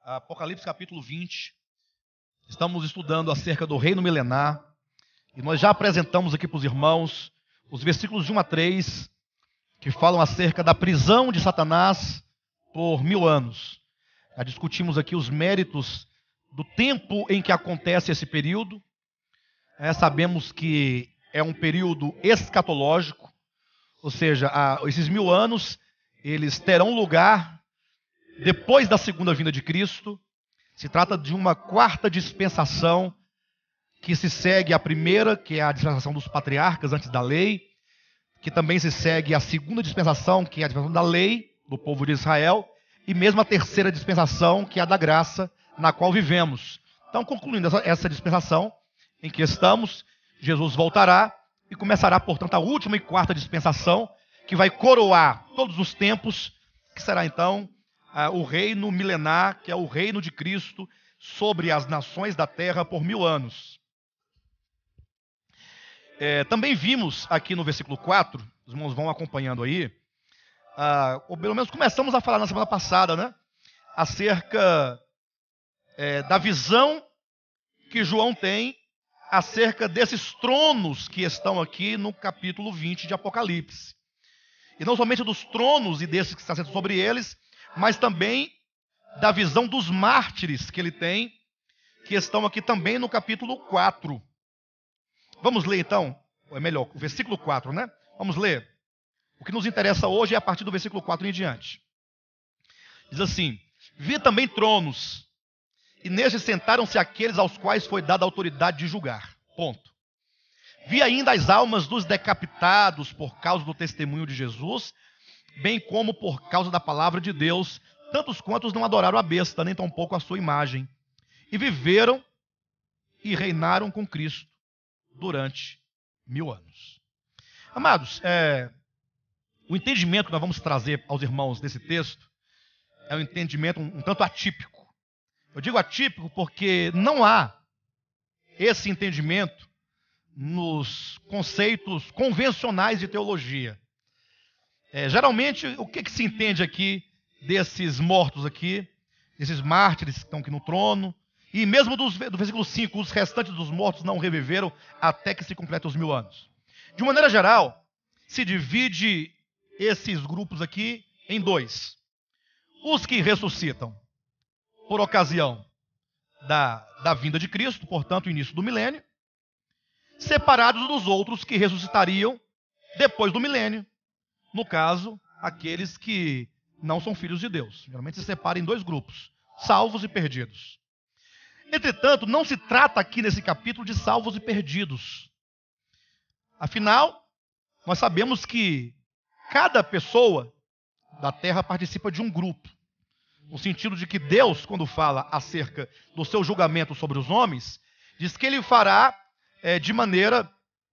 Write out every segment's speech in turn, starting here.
Apocalipse capítulo 20. Estamos estudando acerca do reino milenar. E nós já apresentamos aqui para os irmãos os versículos de 1 a 3, que falam acerca da prisão de Satanás por 1000 anos. Já discutimos aqui os méritos do tempo em que acontece esse período. Sabemos que é um período escatológico, ou seja, esses 1000 anos, eles terão lugar depois da segunda vinda de Cristo. Se trata de uma quarta dispensação que se segue à primeira, que é a dispensação dos patriarcas antes da lei, que também se segue à segunda dispensação, que é a dispensação da lei do povo de Israel, e mesmo a terceira dispensação, que é a da graça, na qual vivemos. Então, concluindo essa dispensação em que estamos, Jesus voltará e começará, portanto, a última e quarta dispensação, que vai coroar todos os tempos, que será então o reino milenar, que é o reino de Cristo sobre as nações da terra por 1000 anos. Também vimos aqui no versículo 4, os irmãos vão acompanhando aí, ou pelo menos começamos a falar na semana passada, né? Acerca da visão que João tem acerca desses tronos que estão aqui no capítulo 20 de Apocalipse. E não somente dos tronos e desses que estão sendo sobre eles, mas também da visão dos mártires que ele tem, que estão aqui também no capítulo 4. Vamos ler então, ou é melhor, o versículo 4, né? Vamos ler. O que nos interessa hoje é a partir do versículo 4 em diante. Diz assim: vi também tronos, e nestes sentaram-se aqueles aos quais foi dada a autoridade de julgar. Ponto. Vi ainda as almas dos decapitados por causa do testemunho de Jesus, bem como por causa da palavra de Deus, tantos quantos não adoraram a besta, nem tampouco a sua imagem, e viveram e reinaram com Cristo durante 1000 anos. Amados, o entendimento que nós vamos trazer aos irmãos desse texto é um entendimento um tanto atípico. Eu digo atípico porque não há esse entendimento nos conceitos convencionais de teologia. Geralmente, o que se entende aqui desses mortos aqui, desses mártires que estão aqui no trono, e mesmo do versículo 5, os restantes dos mortos não reviveram até que se completem os 1000 anos. De maneira geral, se divide esses grupos aqui em dois. Os que ressuscitam por ocasião da vinda de Cristo, portanto, o início do milênio, separados dos outros que ressuscitariam depois do milênio. No caso, aqueles que não são filhos de Deus. Geralmente se separam em dois grupos, salvos e perdidos. Entretanto, não se trata aqui nesse capítulo de salvos e perdidos. Afinal, nós sabemos que cada pessoa da terra participa de um grupo. No sentido de que Deus, quando fala acerca do seu julgamento sobre os homens, diz que ele fará de maneira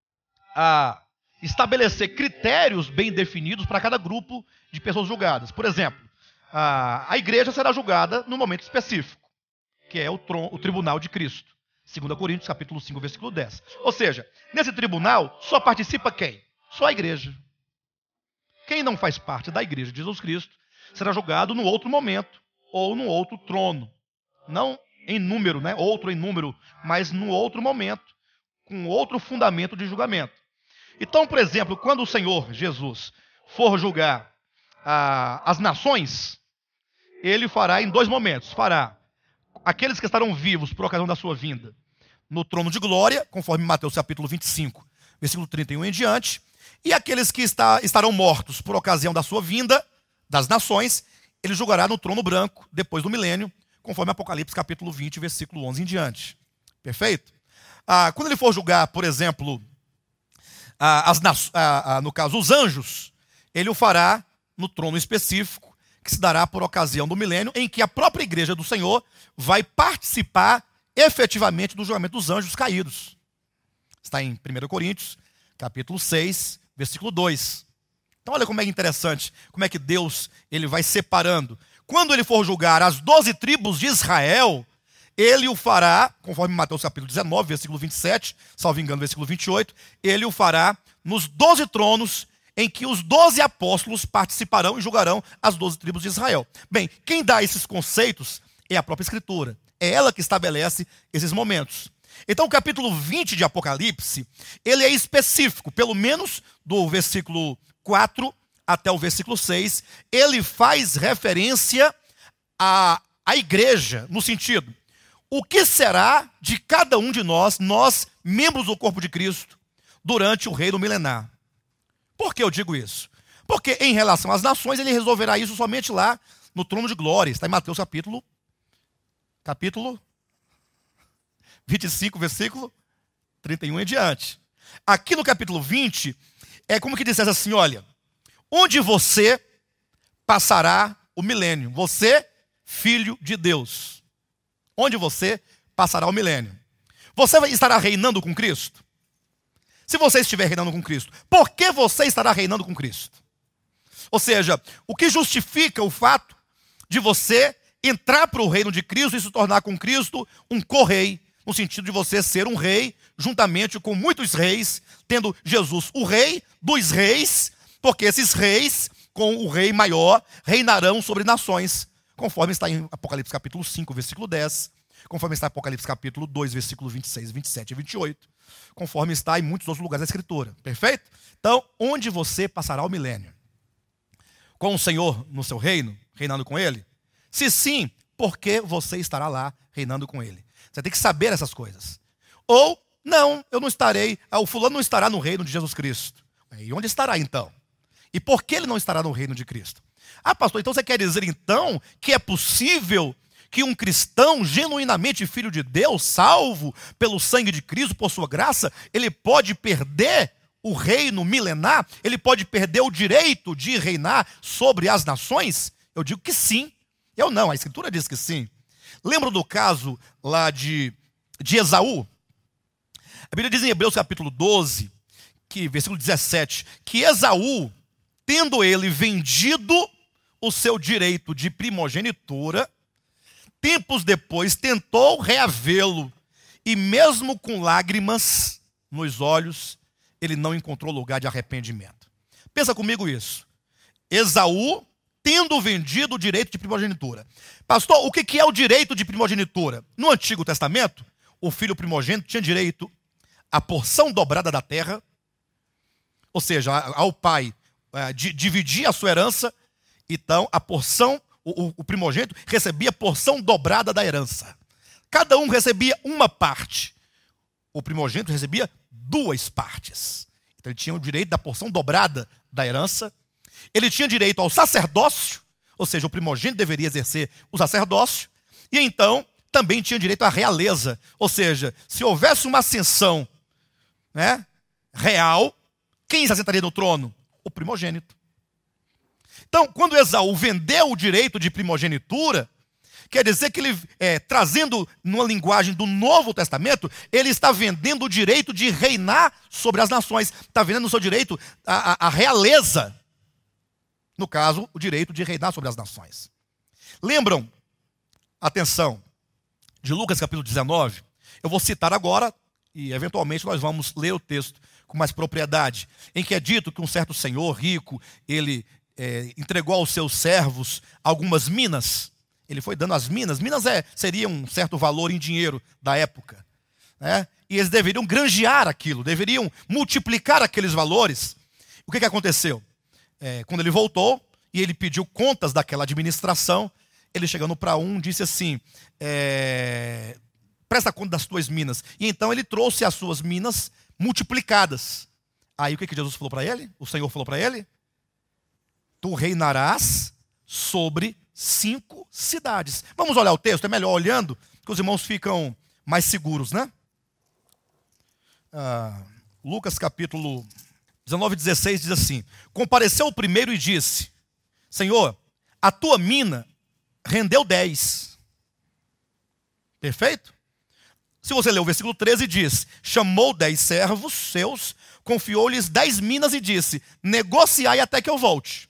a estabelecer critérios bem definidos para cada grupo de pessoas julgadas. Por exemplo, a igreja será julgada num momento específico, que é o tribunal de Cristo. 2 Coríntios, capítulo 5, versículo 10. Ou seja, nesse tribunal só participa quem? Só a igreja. Quem não faz parte da igreja de Jesus Cristo será julgado no outro momento, ou no outro trono. Não em número, né? Outro em número, mas no outro momento, com outro fundamento de julgamento. Então, por exemplo, quando o Senhor Jesus for julgar as nações, ele fará em dois momentos. Fará aqueles que estarão vivos por ocasião da sua vinda no trono de glória, conforme Mateus capítulo 25, versículo 31 em diante, e aqueles que estarão mortos por ocasião da sua vinda das nações, ele julgará no trono branco depois do milênio, conforme Apocalipse capítulo 20, versículo 11 em diante. Perfeito? Quando ele for julgar, por exemplo, no caso, os anjos, ele o fará no trono específico, que se dará por ocasião do milênio, em que a própria igreja do Senhor vai participar efetivamente do julgamento dos anjos caídos. Está em 1 Coríntios, capítulo 6, versículo 2. Então olha como é interessante, como é que Deus ele vai separando. Quando ele for julgar as 12 tribos de Israel, ele o fará, conforme Mateus capítulo 19, versículo 27, salvo engano, versículo 28, ele o fará nos 12 tronos em que os 12 apóstolos participarão e julgarão as 12 tribos de Israel. Bem, quem dá esses conceitos É a própria Escritura. É ela que estabelece esses momentos. Então o capítulo 20 de Apocalipse, ele é específico, pelo menos do versículo 4 até o versículo 6, ele faz referência à igreja, no sentido, o que será de cada um de nós, membros do corpo de Cristo, durante o reino milenar? Por que eu digo isso? Porque em relação às nações, ele resolverá isso somente lá no trono de glória. Está em Mateus capítulo 25, versículo 31 em diante. Aqui no capítulo 20, é como que dissesse assim, olha, onde você passará o milênio? Você, filho de Deus. Onde você passará o milênio? Você estará reinando com Cristo? Se você estiver reinando com Cristo, por que você estará reinando com Cristo? Ou seja, o que justifica o fato de você entrar para o reino de Cristo e se tornar com Cristo um co-rei, no sentido de você ser um rei, juntamente com muitos reis, tendo Jesus o rei dos reis, porque esses reis, com o rei maior, reinarão sobre nações, conforme está em Apocalipse capítulo 5, versículo 10, conforme está em Apocalipse capítulo 2, versículo 26, 27 e 28, conforme está em muitos outros lugares da Escritura, perfeito? Então, onde você passará o milênio? Com o Senhor no seu reino, reinando com Ele? Se sim, por que você estará lá reinando com Ele? Você tem que saber essas coisas. Ou, não, eu não estarei, o fulano não estará no reino de Jesus Cristo. E onde estará então? E por que ele não estará no reino de Cristo? Ah, pastor, então você quer dizer então que é possível que um cristão genuinamente filho de Deus, salvo pelo sangue de Cristo, por sua graça, ele pode perder o reino milenar? Ele pode perder o direito de reinar sobre as nações? Eu digo que sim. Eu não, a Escritura diz que sim. Lembra do caso lá de Esaú? A Bíblia diz em Hebreus capítulo 12, versículo 17, que Esaú, tendo ele vendido o seu direito de primogenitura, tempos depois tentou reavê-lo, e mesmo com lágrimas nos olhos, ele não encontrou lugar de arrependimento. Pensa comigo isso. Esaú, tendo vendido o direito de primogenitura. Pastor, o que é o direito de primogenitura? No Antigo Testamento, o filho primogênito tinha direito à porção dobrada da terra, ou seja, ao pai dividir a sua herança, então a porção, o primogênito recebia a porção dobrada da herança. Cada um recebia uma parte. O primogênito recebia 2 partes. Então ele tinha o direito da porção dobrada da herança. Ele tinha direito ao sacerdócio, ou seja, o primogênito deveria exercer o sacerdócio. E então também tinha direito à realeza, ou seja, se houvesse uma ascensão, real, quem se assentaria no trono? O primogênito. Então, quando Esaú vendeu o direito de primogenitura, quer dizer que ele, trazendo numa linguagem do Novo Testamento, ele está vendendo o direito de reinar sobre as nações. Está vendendo o seu direito à realeza. No caso, o direito de reinar sobre as nações. Lembram, atenção, de Lucas capítulo 19? Eu vou citar agora, e eventualmente nós vamos ler o texto com mais propriedade, em que é dito que um certo senhor rico, ele entregou aos seus servos algumas minas. Ele foi dando as minas. Minas seria um certo valor em dinheiro da época, e eles deveriam granjear aquilo, deveriam multiplicar aqueles valores. O que aconteceu? Quando ele voltou e ele pediu contas daquela administração, ele chegando para disse assim, presta conta das tuas minas. E então ele trouxe as suas minas multiplicadas. Aí o que Jesus falou para ele? O Senhor falou para ele: tu reinarás sobre 5 cidades. Vamos olhar o texto, é melhor olhando, que os irmãos ficam mais seguros, né? Lucas capítulo 19, 16 diz assim: compareceu o primeiro e disse: Senhor, a tua mina rendeu 10. Perfeito? Se você ler o versículo 13, diz: chamou 10 servos seus, confiou-lhes 10 minas e disse: negociai até que eu volte.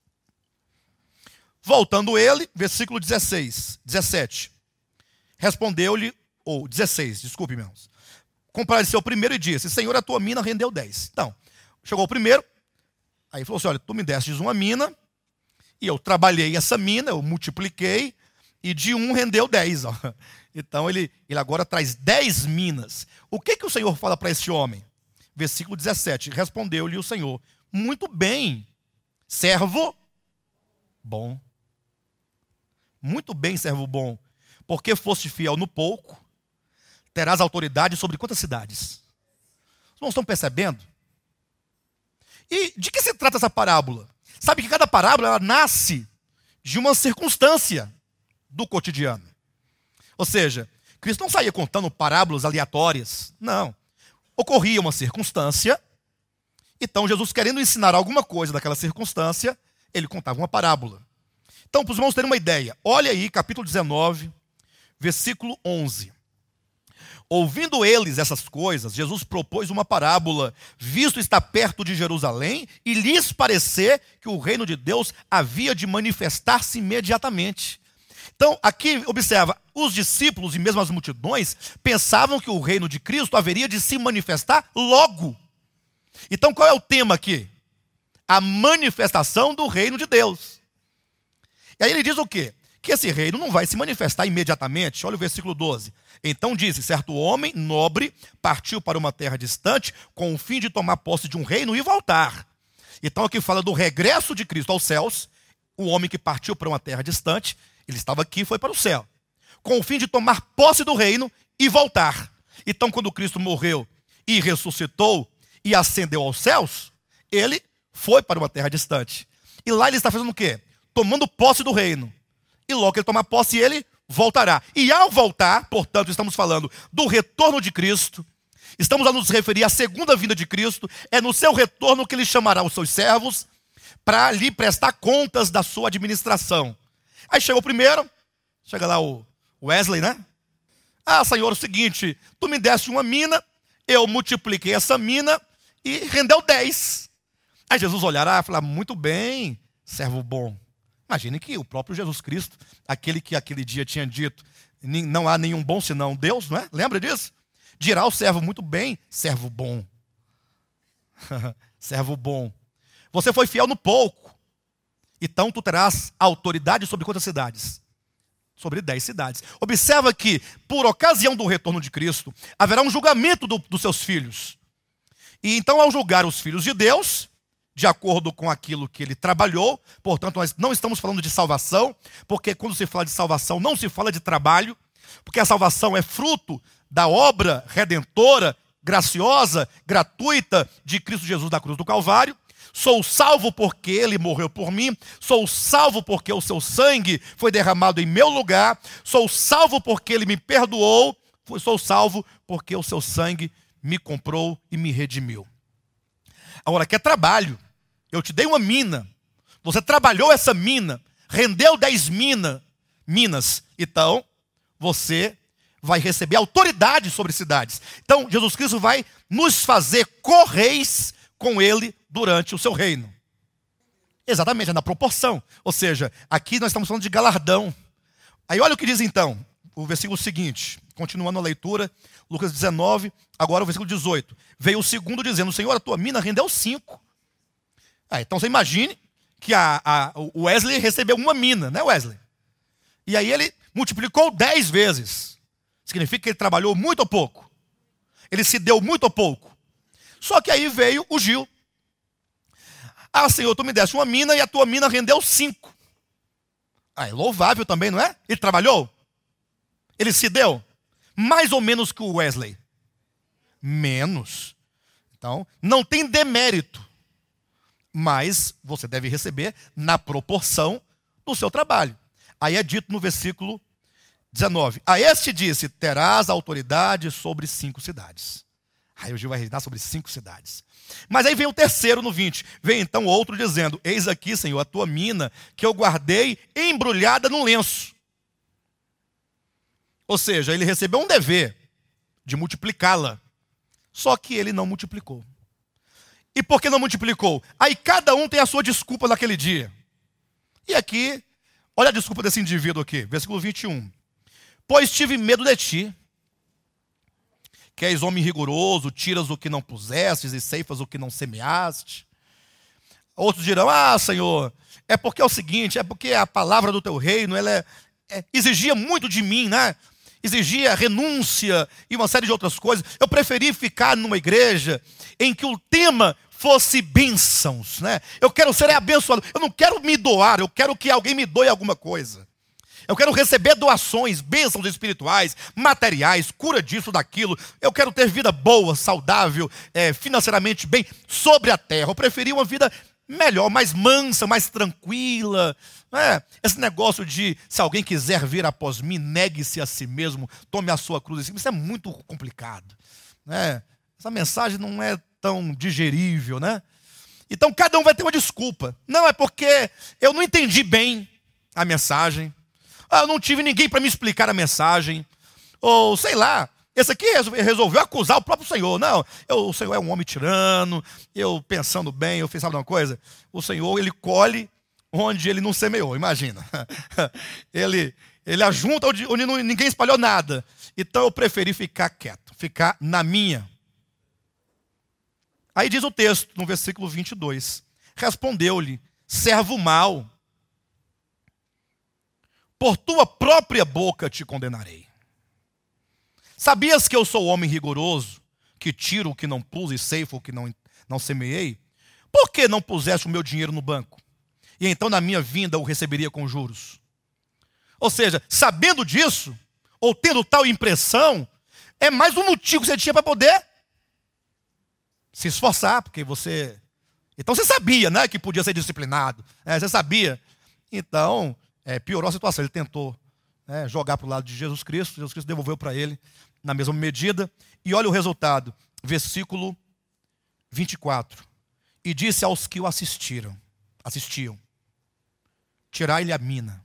Voltando ele, versículo 17. Respondeu-lhe, ou 16, desculpe, irmãos. Compareceu o primeiro e disse: Senhor, a tua mina rendeu 10. Então, chegou o primeiro, aí falou assim: olha, tu me destes uma mina, e eu trabalhei essa mina, eu multipliquei, e de um rendeu 10. Ó. Então ele agora traz 10 minas. O que o Senhor fala para esse homem? Versículo 17. Respondeu-lhe o Senhor: muito bem, servo bom. Muito bem, servo bom. Porque foste fiel no pouco, terás autoridade sobre quantas cidades? Os irmãos estão percebendo? E de que se trata essa parábola? Sabe que cada parábola ela nasce de uma circunstância do cotidiano. Ou seja, Cristo não saía contando parábolas aleatórias. Não. Ocorria uma circunstância, então Jesus, querendo ensinar alguma coisa daquela circunstância, ele contava uma parábola. Então, para os irmãos terem uma ideia, olha aí, capítulo 19, versículo 11. Ouvindo eles essas coisas, Jesus propôs uma parábola, visto estar perto de Jerusalém, e lhes parecer que o reino de Deus havia de manifestar-se imediatamente. Então, aqui, observa, os discípulos e mesmo as multidões pensavam que o reino de Cristo haveria de se manifestar logo. Então, qual é o tema aqui? A manifestação do reino de Deus. E aí ele diz o quê? Que esse reino não vai se manifestar imediatamente. Olha o versículo 12. Então disse, certo homem nobre partiu para uma terra distante com o fim de tomar posse de um reino e voltar. Então aqui fala do regresso de Cristo aos céus. O homem que partiu para uma terra distante, ele estava aqui e foi para o céu, com o fim de tomar posse do reino e voltar. Então quando Cristo morreu e ressuscitou e ascendeu aos céus, ele foi para uma terra distante. E lá ele está fazendo o quê? Tomando posse do reino. E logo que ele tomar posse, ele voltará. E ao voltar, portanto, estamos falando do retorno de Cristo. Estamos a nos referir à segunda vinda de Cristo. É no seu retorno que ele chamará os seus servos para lhe prestar contas da sua administração. Aí chegou o primeiro, chega lá o Wesley, né? Ah, Senhor, é o seguinte, tu me deste uma mina, eu multipliquei essa mina e rendeu 10. Aí Jesus olhará e falar, muito bem, servo bom. Imagine que o próprio Jesus Cristo, aquele que aquele dia tinha dito, não há nenhum bom senão Deus, não é? Lembra disso? Dirá ao servo, muito bem, servo bom. Servo bom. Você foi fiel no pouco, então tu terás autoridade sobre quantas cidades? Sobre 10 cidades. Observa que, por ocasião do retorno de Cristo, haverá um julgamento dos seus filhos. E então, ao julgar os filhos de Deus, de acordo com aquilo que ele trabalhou, portanto, nós não estamos falando de salvação, porque quando se fala de salvação, não se fala de trabalho, porque a salvação é fruto da obra redentora, graciosa, gratuita de Cristo Jesus na cruz do Calvário. Sou salvo porque ele morreu por mim, sou salvo porque o seu sangue foi derramado em meu lugar, sou salvo porque ele me perdoou, sou salvo porque o seu sangue me comprou e me redimiu. Agora, quer trabalho? Eu te dei uma mina, você trabalhou essa mina, rendeu 10 minas, então você vai receber autoridade sobre cidades. Então, Jesus Cristo vai nos fazer correis com ele durante o seu reino. Exatamente, é na proporção. Ou seja, aqui nós estamos falando de galardão. Aí olha o que diz então, o versículo seguinte, continuando a leitura, Lucas 19, agora o versículo 18. Veio o segundo dizendo, Senhor, a tua mina rendeu 5. Então você imagine que o Wesley recebeu uma mina, né, Wesley? E aí ele multiplicou 10 vezes. Significa que ele trabalhou muito ou pouco? Ele se deu muito ou pouco? Só que aí veio o Gil. Ah, Senhor, tu me deste uma mina e a tua mina rendeu 5. É louvável também, não é? Ele trabalhou? Ele se deu? Mais ou menos que o Wesley? Menos. Então, não tem demérito. Mas você deve receber na proporção do seu trabalho. Aí é dito no versículo 19. A este disse, terás autoridade sobre 5 cidades. Aí o Gil vai reinar sobre 5 cidades. Mas aí vem o terceiro no 20. Vem então outro dizendo, eis aqui, Senhor, a tua mina que eu guardei embrulhada num lenço. Ou seja, ele recebeu um dever de multiplicá-la. Só que ele não multiplicou. E por que não multiplicou? Aí cada um tem a sua desculpa naquele dia. E aqui, olha a desculpa desse indivíduo aqui, versículo 21. Pois tive medo de ti, que és homem rigoroso, tiras o que não pusestes e ceifas o que não semeaste. Outros dirão, Senhor, é porque é o seguinte, é porque a palavra do teu reino, ela exigia muito de mim, né? Exigia renúncia e uma série de outras coisas. Eu preferi ficar numa igreja em que o tema fosse bênçãos, né? Eu quero ser abençoado. Eu não quero me doar, eu quero que alguém me doe alguma coisa. Eu quero receber doações, bênçãos espirituais, materiais, cura disso, daquilo. Eu quero ter vida boa, saudável, financeiramente bem, sobre a terra. Eu preferi uma vida melhor, mais mansa, mais tranquila. Esse negócio de, se alguém quiser vir após mim, negue-se a si mesmo, tome a sua cruz. Isso é muito complicado, né? Essa mensagem não é tão digerível, né? Então cada um vai ter uma desculpa. Não, é porque eu não entendi bem a mensagem. Eu não tive ninguém para me explicar a mensagem. Ou sei lá, esse aqui resolveu acusar o próprio Senhor. Não, o Senhor é um homem tirano. Eu pensando bem, eu fiz, sabe uma coisa? O Senhor, ele colhe onde ele não semeou, imagina. Ele ajunta onde ninguém espalhou nada. Então eu preferi ficar quieto, ficar na minha. Aí diz o texto, no versículo 22. Respondeu-lhe, servo mau, por tua própria boca te condenarei. Sabias que eu sou homem rigoroso, que tiro o que não pus e ceifo o que não semeei? Por que não puseste o meu dinheiro no banco? E então na minha vinda o receberia com juros. Ou seja, sabendo disso, ou tendo tal impressão, é mais um motivo que você tinha para poder se esforçar, porque você... Então você sabia, né, que podia ser disciplinado. Você sabia. Então, piorou a situação. Ele tentou jogar para o lado de Jesus Cristo. Jesus Cristo devolveu para ele na mesma medida. E olha o resultado. Versículo 24. E disse aos que o assistiam. Tirai-lhe a mina.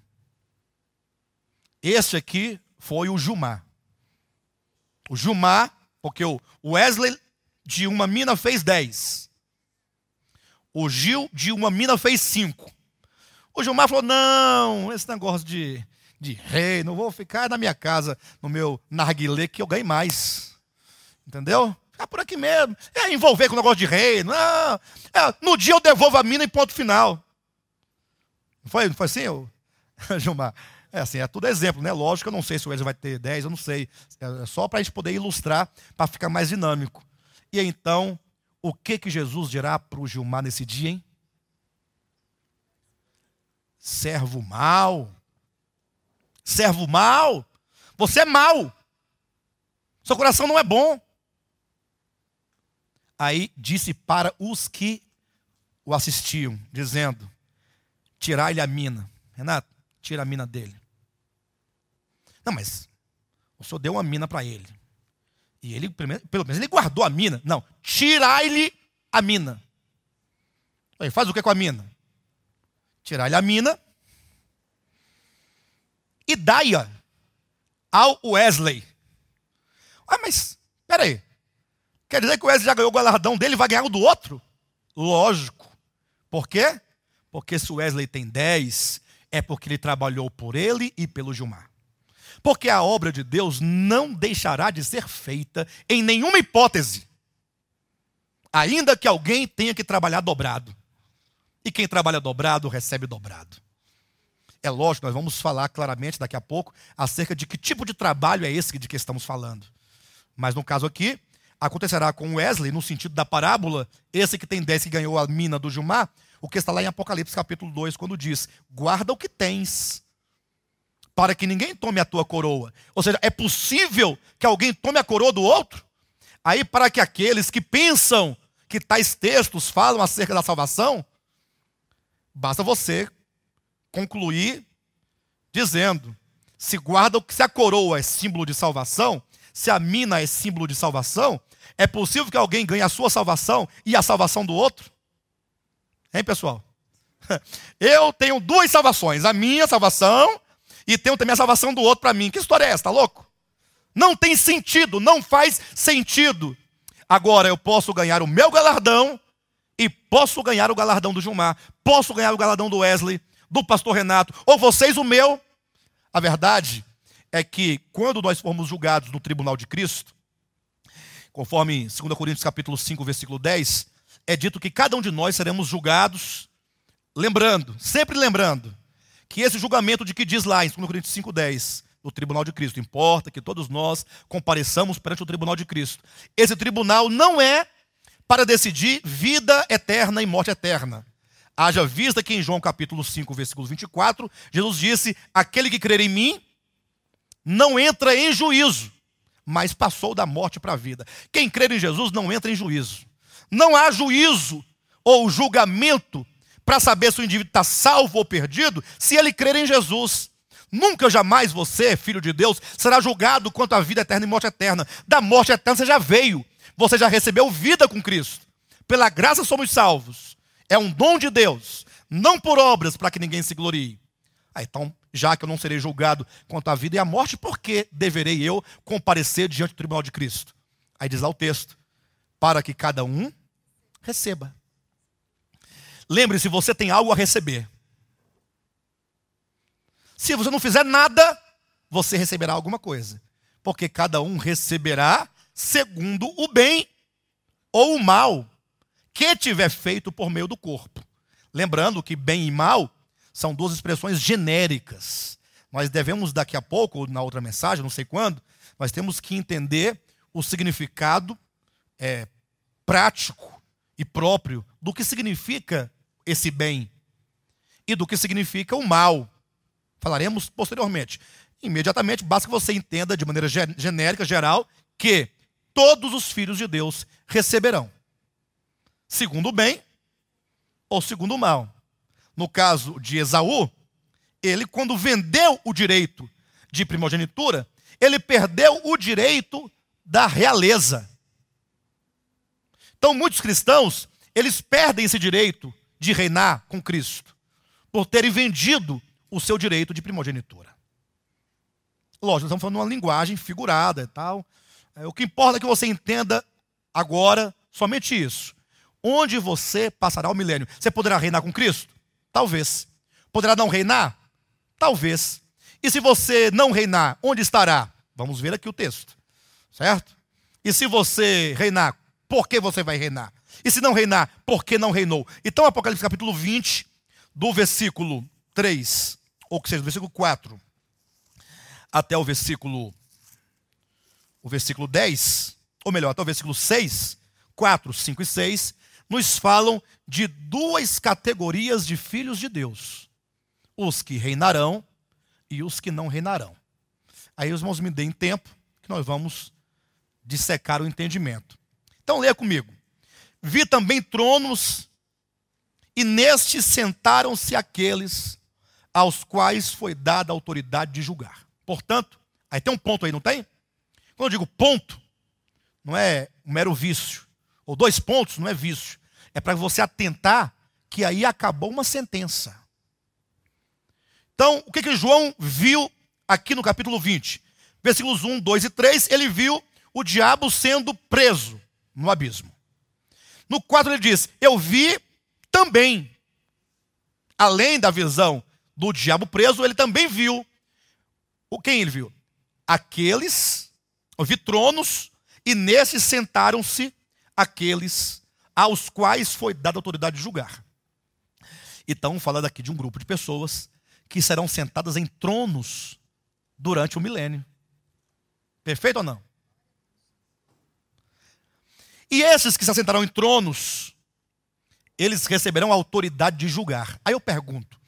Este aqui foi o Jumá. O Jumá, porque o Wesley de uma mina fez 10. O Gil de uma mina fez 5. O Gilmar falou, não, esse negócio de rei, não vou ficar na minha casa, no meu narguilé, que eu ganho mais. Entendeu? Ficar por aqui mesmo. Envolver com o negócio de rei. Não. No dia eu devolvo a mina e ponto final. Não foi assim, Gilmar? Assim, é tudo exemplo, né? Lógico que eu não sei se o Wesley vai ter 10, eu não sei. É só para a gente poder ilustrar, para ficar mais dinâmico. E então, o que Jesus dirá para o Gilmar nesse dia, hein? Servo mau. Servo mau. Você é mau. Seu coração não é bom. Aí disse para os que o assistiam, dizendo, tirai-lhe a mina. Renato, tira a mina dele. Não, mas o senhor deu uma mina para ele. E ele, pelo menos, ele guardou a mina. Não, tirai-lhe a mina. Aí, faz o que com a mina? Tirai-lhe a mina e dai-a ao Wesley. Mas, peraí. Quer dizer que o Wesley já ganhou o galardão dele e vai ganhar o do outro? Lógico. Por quê? Porque se o Wesley tem 10, é porque ele trabalhou por ele e pelo Gilmar. Porque a obra de Deus não deixará de ser feita em nenhuma hipótese, ainda que alguém tenha que trabalhar dobrado. E quem trabalha dobrado, recebe dobrado. É lógico, nós vamos falar claramente daqui a pouco acerca de que tipo de trabalho é esse de que estamos falando. Mas no caso aqui, acontecerá com Wesley, no sentido da parábola, esse que tem 10 que ganhou a mina do Gilmar, o que está lá em Apocalipse capítulo 2, quando diz, guarda o que tens, para que ninguém tome a tua coroa. Ou seja, é possível que alguém tome a coroa do outro? Aí, para que aqueles que pensam que tais textos falam acerca da salvação, basta você concluir dizendo, se a coroa é símbolo de salvação, se a mina é símbolo de salvação, é possível que alguém ganhe a sua salvação e a salvação do outro? Hein, pessoal? Eu tenho 2 salvações, a minha salvação e tenho também a salvação do outro para mim. Que história é essa, tá louco? Não tem sentido, não faz sentido. Agora eu posso ganhar o meu galardão e posso ganhar o galardão do Gilmar, posso ganhar o galardão do Wesley, do pastor Renato, ou vocês o meu. A verdade é que quando nós formos julgados no tribunal de Cristo, conforme 2 Coríntios capítulo 5, versículo 10, é dito que cada um de nós seremos julgados, sempre lembrando, que esse julgamento de que diz lá em 2 Coríntios 5,10, do tribunal de Cristo, importa que todos nós compareçamos perante o tribunal de Cristo. Esse tribunal não é para decidir vida eterna e morte eterna. Haja vista que em João capítulo 5, versículo 24, Jesus disse: aquele que crer em mim não entra em juízo, mas passou da morte para a vida. Quem crer em Jesus não entra em juízo. Não há juízo ou julgamento para saber se o indivíduo está salvo ou perdido, se ele crer em Jesus. Nunca, jamais você, filho de Deus, será julgado quanto à vida eterna e morte eterna. Da morte eterna você já veio. Você já recebeu vida com Cristo. Pela graça somos salvos. É um dom de Deus, não por obras para que ninguém se glorie. Então, já que eu não serei julgado quanto à vida e à morte, por que deverei eu comparecer diante do tribunal de Cristo? Aí diz lá o texto: para que cada um receba. Lembre-se, você tem algo a receber. Se você não fizer nada, você receberá alguma coisa. Porque cada um receberá segundo o bem ou o mal que tiver feito por meio do corpo. Lembrando que bem e mal são duas expressões genéricas. Nós devemos daqui a pouco, ou na outra mensagem, não sei quando, nós temos que entender o significado prático e próprio do que significa esse bem e do que significa o mal. Falaremos posteriormente. Imediatamente, basta que você entenda de maneira genérica, geral, que todos os filhos de Deus receberão, segundo o bem ou segundo o mal. No caso de Esaú, ele, quando vendeu o direito de primogenitura, ele perdeu o direito da realeza. Então, muitos cristãos, eles perdem esse direito de reinar com Cristo, por terem vendido o seu direito de primogenitura. Lógico, nós estamos falando de uma linguagem figurada e tal. O que importa é que você entenda agora somente isso. Onde você passará o milênio? Você poderá reinar com Cristo? Talvez. Poderá não reinar? Talvez. E se você não reinar, onde estará? Vamos ver aqui o texto. Certo? E se você reinar, por que você vai reinar? E se não reinar, por que não reinou? Então, Apocalipse capítulo 20, do versículo 3, ou que seja, do versículo 4, até o versículo 10, ou melhor, até o versículo 6, 4, 5 e 6, nos falam de duas categorias de filhos de Deus: os que reinarão e os que não reinarão. Aí os irmãos me deem tempo, que nós vamos dissecar o entendimento. Então leia comigo. Vi também tronos, e nestes sentaram-se aqueles aos quais foi dada a autoridade de julgar. Portanto, aí tem um ponto aí, não tem? Quando eu digo ponto, não é um mero vício. Ou 2 pontos, não é vício. É para você atentar que aí acabou uma sentença. Então, o que João viu aqui no capítulo 20? Versículos 1, 2 e 3, ele viu o diabo sendo preso no abismo. No 4 ele diz: eu vi também, além da visão do diabo preso, ele também viu. Quem ele viu? Aqueles, eu vi tronos, e nesses sentaram-se aqueles aos quais foi dada a autoridade de julgar. Então, falando aqui de um grupo de pessoas que serão sentadas em tronos durante o milênio. Perfeito ou não? E esses que se assentarão em tronos, eles receberão a autoridade de julgar. Aí eu pergunto,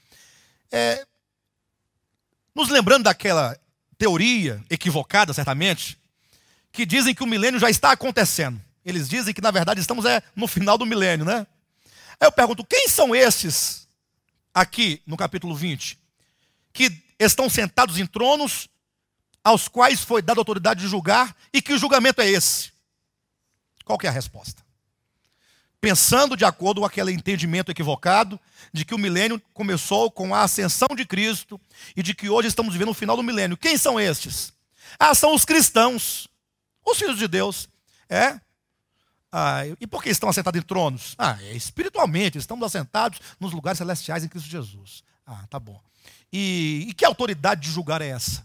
nos lembrando daquela teoria equivocada, certamente, que dizem que o milênio já está acontecendo. Eles dizem que, na verdade, estamos no final do milênio, né? Aí eu pergunto, quem são esses aqui no capítulo 20, que estão sentados em tronos, aos quais foi dada a autoridade de julgar, e que o julgamento é esse? Qual que é a resposta? Pensando de acordo com aquele entendimento equivocado de que o milênio começou com a ascensão de Cristo e de que hoje estamos vivendo o final do milênio. Quem são estes? São os cristãos, os filhos de Deus. E por que estão assentados em tronos? Espiritualmente, estamos assentados nos lugares celestiais em Cristo Jesus. Tá bom. E que autoridade de julgar é essa?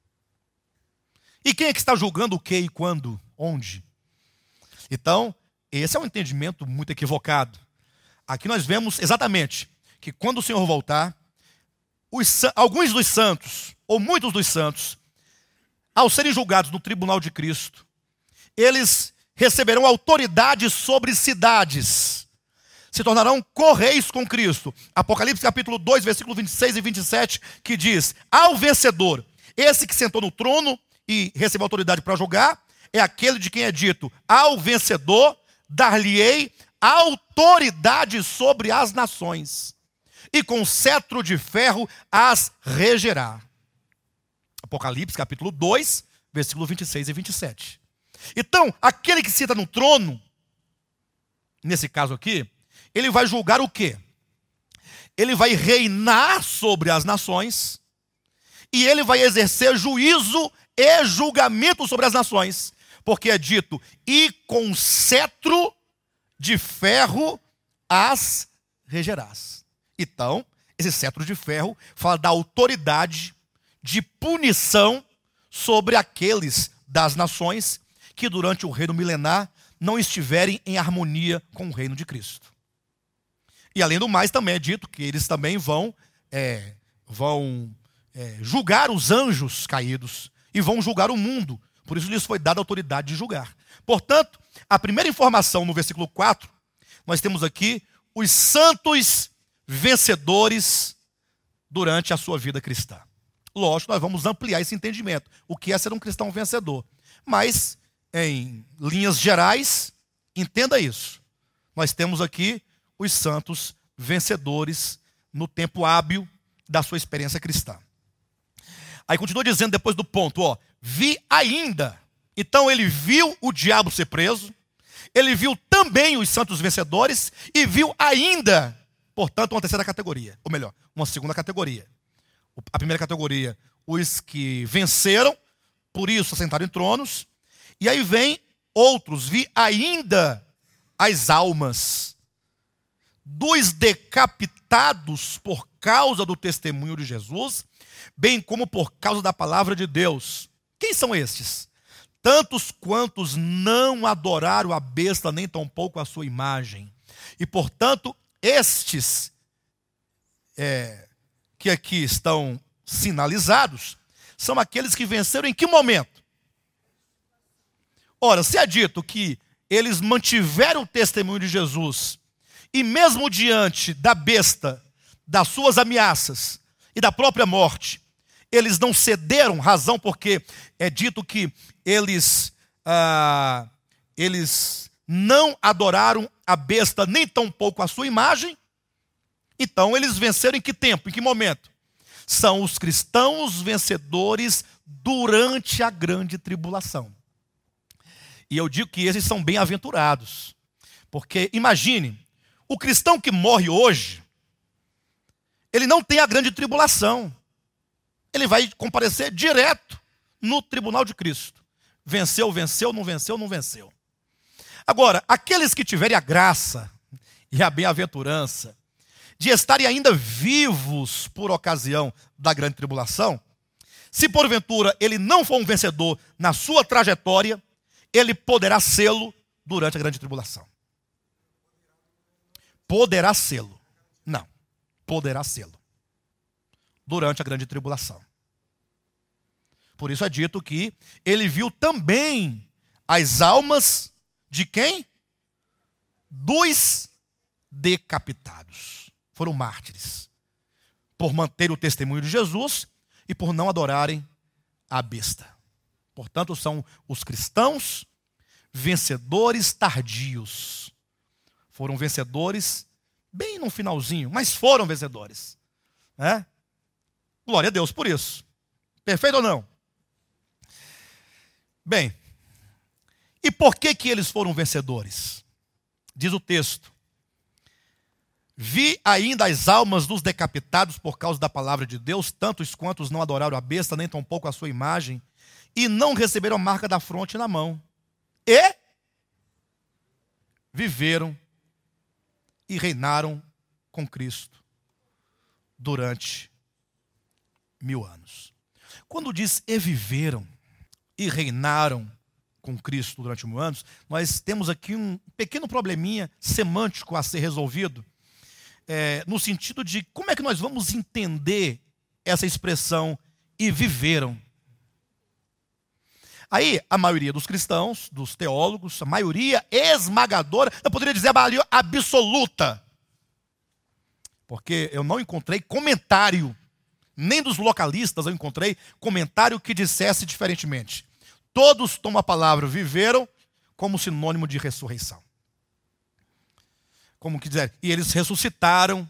E quem é que está julgando o que e quando? Onde? Então, esse é um entendimento muito equivocado. Aqui nós vemos exatamente que quando o Senhor voltar, alguns dos santos, ou muitos dos santos, ao serem julgados no tribunal de Cristo, eles receberão autoridade sobre cidades, se tornarão co-reis com Cristo. Apocalipse capítulo 2, versículo 26 e 27, que diz: ao vencedor, esse que sentou no trono e recebeu autoridade para julgar, é aquele de quem é dito: ao vencedor, dar-lhe-ei autoridade sobre as nações, e com cetro de ferro as regerá. Apocalipse capítulo 2, versículo 26 e 27. Então, aquele que senta no trono, nesse caso aqui, ele vai julgar o quê? Ele vai reinar sobre as nações, e ele vai exercer juízo e julgamento sobre as nações, porque é dito: e com cetro de ferro as regerás. Então, esse cetro de ferro fala da autoridade de punição sobre aqueles das nações que durante o reino milenar não estiverem em harmonia com o reino de Cristo. E além do mais, também é dito que eles também vão julgar os anjos caídos e vão julgar o mundo. Por isso lhes foi dada a autoridade de julgar. Portanto, a primeira informação no versículo 4, nós temos aqui os santos vencedores durante a sua vida cristã. Lógico, nós vamos ampliar esse entendimento. O que é ser um cristão vencedor? Mas, em linhas gerais, entenda isso. Nós temos aqui os santos vencedores no tempo hábil da sua experiência cristã. Aí continua dizendo depois do ponto, vi ainda. Então ele viu o diabo ser preso, ele viu também os santos vencedores e viu ainda, portanto, uma terceira categoria, ou melhor, uma segunda categoria. A primeira categoria, os que venceram, por isso assentaram em tronos. E aí vem outros, vi ainda as almas dos decapitados por causa do testemunho de Jesus, bem como por causa da palavra de Deus. Quem são estes? Tantos quantos não adoraram a besta, nem tampouco a sua imagem. E, portanto, estes que aqui estão sinalizados, são aqueles que venceram em que momento? Ora, se é dito que eles mantiveram o testemunho de Jesus, e mesmo diante da besta, das suas ameaças e da própria morte, eles não cederam, razão porque é dito que eles não adoraram a besta, nem tampouco a sua imagem. Então eles venceram em que tempo, em que momento? São os cristãos vencedores durante a grande tribulação. E eu digo que esses são bem-aventurados. Porque imagine, o cristão que morre hoje, ele não tem a grande tribulação. Ele vai comparecer direto no tribunal de Cristo. Venceu, venceu, não venceu, não venceu. Agora, aqueles que tiverem a graça e a bem-aventurança de estarem ainda vivos por ocasião da grande tribulação, se porventura ele não for um vencedor na sua trajetória, ele poderá sê-lo durante a grande tribulação. Poderá sê-lo. Não, poderá sê-lo durante a grande tribulação. Por isso é dito que ele viu também as almas de quem? Dos decapitados. Foram mártires, por manter o testemunho de Jesus e por não adorarem a besta. Portanto, são os cristãos vencedores tardios. Foram vencedores bem no finalzinho, mas foram vencedores. Glória a Deus por isso. Perfeito ou não? Bem, e por que eles foram vencedores? Diz o texto: vi ainda as almas dos decapitados por causa da palavra de Deus, tantos quantos não adoraram a besta, nem tampouco a sua imagem, e não receberam a marca da fronte na mão. E viveram e reinaram com Cristo durante 1000 anos. Quando diz e viveram e reinaram com Cristo durante 1000 anos, nós temos aqui um pequeno probleminha semântico a ser resolvido, no sentido de como é que nós vamos entender essa expressão e viveram. Aí, a maioria dos cristãos, dos teólogos, a maioria esmagadora, eu poderia dizer a maioria absoluta, porque eu não encontrei comentário, nem dos localistas eu encontrei comentário que dissesse diferentemente. Todos tomam a palavra viveram como sinônimo de ressurreição. Como que dizer, e eles ressuscitaram,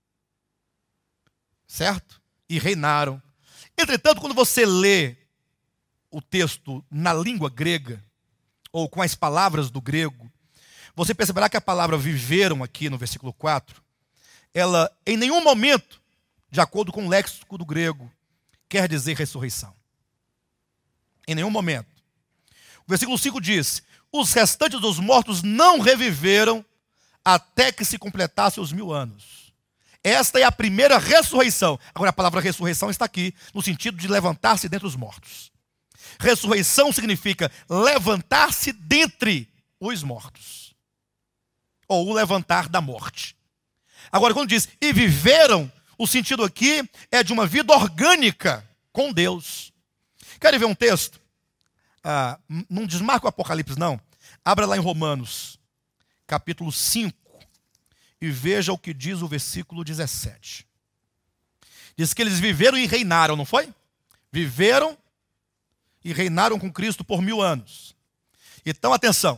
certo? E reinaram. Entretanto, quando você lê o texto na língua grega, ou com as palavras do grego, você perceberá que a palavra viveram aqui no versículo 4, ela em nenhum momento, de acordo com o léxico do grego, quer dizer ressurreição. Em nenhum momento. O versículo 5 diz, os restantes dos mortos não reviveram até que se completasse os 1000 anos. Esta é a primeira ressurreição. Agora a palavra ressurreição está aqui, no sentido de levantar-se dentre os mortos. Ressurreição significa levantar-se dentre os mortos. Ou o levantar da morte. Agora quando diz, e viveram, o sentido aqui é de uma vida orgânica com Deus. Querem ver um texto? Não desmarca o Apocalipse não. Abra lá em Romanos, capítulo 5, e veja o que diz o versículo 17. Diz que eles viveram e reinaram, não foi? Viveram e reinaram com Cristo por 1000 anos. Então, atenção.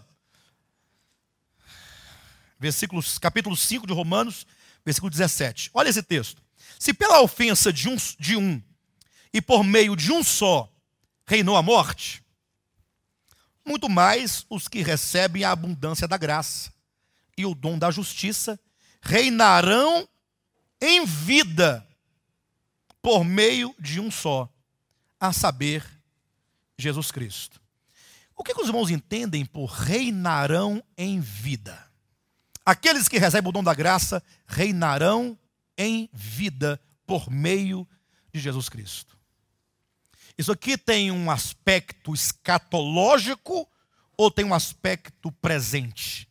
Capítulo 5 de Romanos, versículo 17. Olha esse texto. Se pela ofensa de um e por meio de um só reinou a morte, muito mais os que recebem a abundância da graça e o dom da justiça reinarão em vida por meio de um só, a saber, Jesus Cristo. O que os irmãos entendem por reinarão em vida? Aqueles que recebem o dom da graça reinarão em vida por meio de Jesus Cristo. Isso aqui tem um aspecto escatológico ou tem um aspecto presente?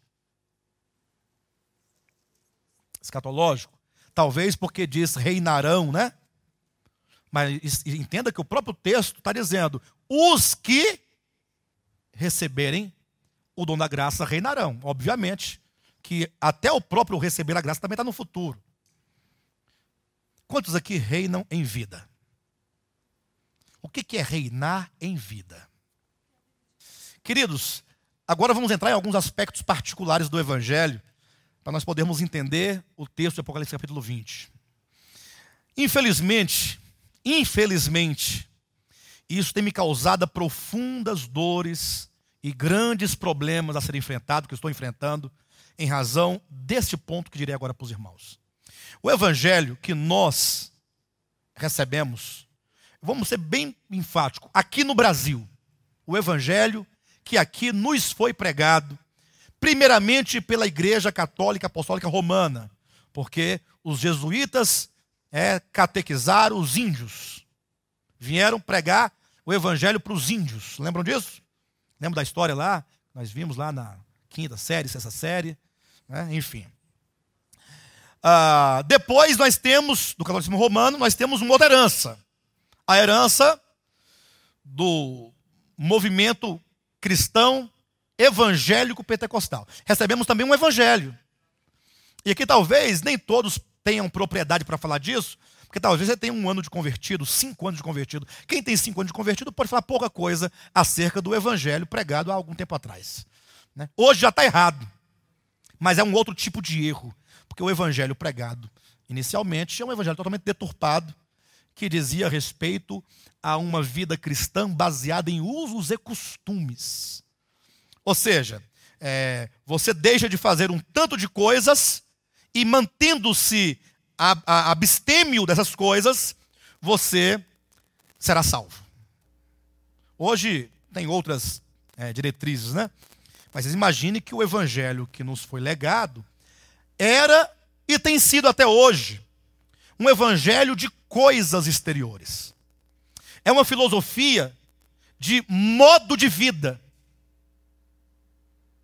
Escatológico? Talvez porque diz reinarão, né? Mas entenda que o próprio texto está dizendo, os que receberem o dom da graça reinarão. Obviamente que até o próprio receber a graça também está no futuro. Quantos aqui reinam em vida? O que é reinar em vida? Queridos, agora vamos entrar em alguns aspectos particulares do Evangelho, para nós podermos entender o texto de Apocalipse capítulo 20. Infelizmente, isso tem me causado profundas dores e grandes problemas a serem enfrentados, que eu estou enfrentando, em razão deste ponto que direi agora para os irmãos. O Evangelho que nós recebemos, vamos ser bem enfáticos, aqui no Brasil, o Evangelho que aqui nos foi pregado, primeiramente pela Igreja Católica Apostólica Romana, porque os jesuítas catequizaram os índios, vieram pregar o Evangelho para os índios, lembram disso? Lembram da história lá? Nós vimos lá na 5ª série, 6ª série, né? Enfim. Depois nós temos, do catolicismo romano, nós temos uma outra herança. A herança do movimento cristão evangélico pentecostal. Recebemos também um evangelho. E aqui talvez nem todos tenham propriedade para falar disso, porque talvez você tenha 1 ano de convertido, 5 anos de convertido. Quem tem 5 anos de convertido pode falar pouca coisa acerca do evangelho pregado há algum tempo atrás, né? Hoje já está errado, mas é um outro tipo de erro, porque o evangelho pregado inicialmente é um evangelho totalmente deturpado, que dizia respeito a uma vida cristã baseada em usos e costumes. Ou seja, você deixa de fazer um tanto de coisas e mantendo-se abstêmio dessas coisas, você será salvo. Hoje tem outras diretrizes, né? Mas imagine que o evangelho que nos foi legado era e tem sido até hoje um evangelho de coisas exteriores. É uma filosofia de modo de vida.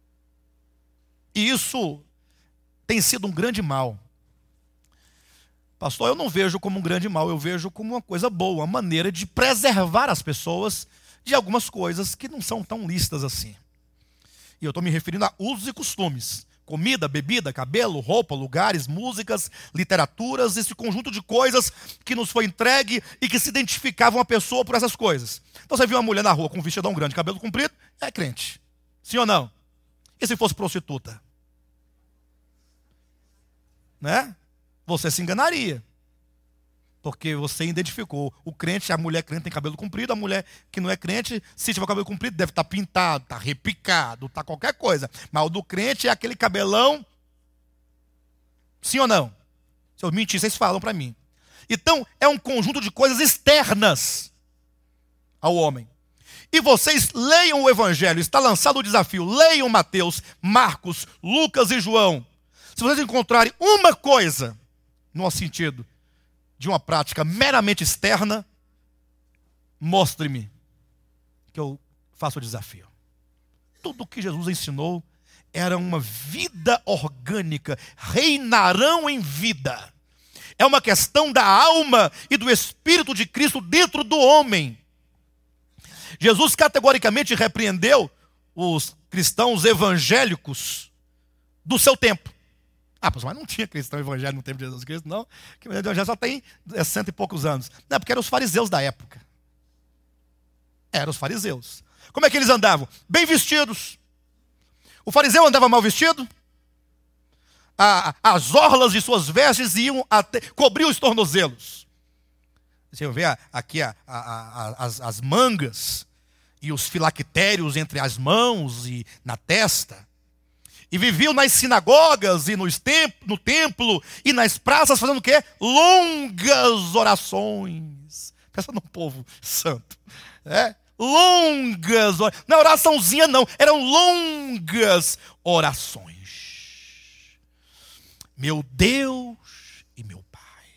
E isso tem sido um grande mal. Pastor, eu não vejo como um grande mal, eu vejo como uma coisa boa, uma maneira de preservar as pessoas de algumas coisas que não são tão lícitas assim. E eu estou me referindo a usos e costumes. Comida, bebida, cabelo, roupa, lugares, músicas, literaturas, esse conjunto de coisas que nos foi entregue e que se identificavam a pessoa por essas coisas. Então você viu uma mulher na rua com um vestidão grande, cabelo comprido, é crente. Sim ou não? E se fosse prostituta? Né? Você se enganaria. Porque você identificou o crente, a mulher crente tem cabelo comprido, a mulher que não é crente, se tiver cabelo comprido, deve estar pintado, está repicado, está qualquer coisa. Mas o do crente é aquele cabelão. Sim ou não? Se eu mentir, vocês falam para mim. Então, é um conjunto de coisas externas ao homem. E vocês leiam o Evangelho, está lançado o desafio, leiam Mateus, Marcos, Lucas e João. Se vocês encontrarem uma coisa, no sentido de uma prática meramente externa, mostre-me que eu faço o desafio. Tudo o que Jesus ensinou era uma vida orgânica, reinarão em vida. É uma questão da alma e do Espírito de Cristo dentro do homem. Jesus categoricamente repreendeu os cristãos evangélicos do seu tempo. Mas não tinha cristão evangélico no tempo de Jesus Cristo, não. Que o evangelho só tem 100 e poucos anos. Não, porque eram os fariseus da época. Eram os fariseus. Como é que eles andavam? Bem vestidos. O fariseu andava mal vestido. As orlas de suas vestes iam até cobrir os tornozelos. Você vê aqui as mangas e os filactérios entre as mãos e na testa. E viviam nas sinagogas e no templo e nas praças fazendo o quê? Longas orações. Pensa num povo santo. Longas orações. Não é oraçãozinha não, eram longas orações. Meu Deus e meu Pai.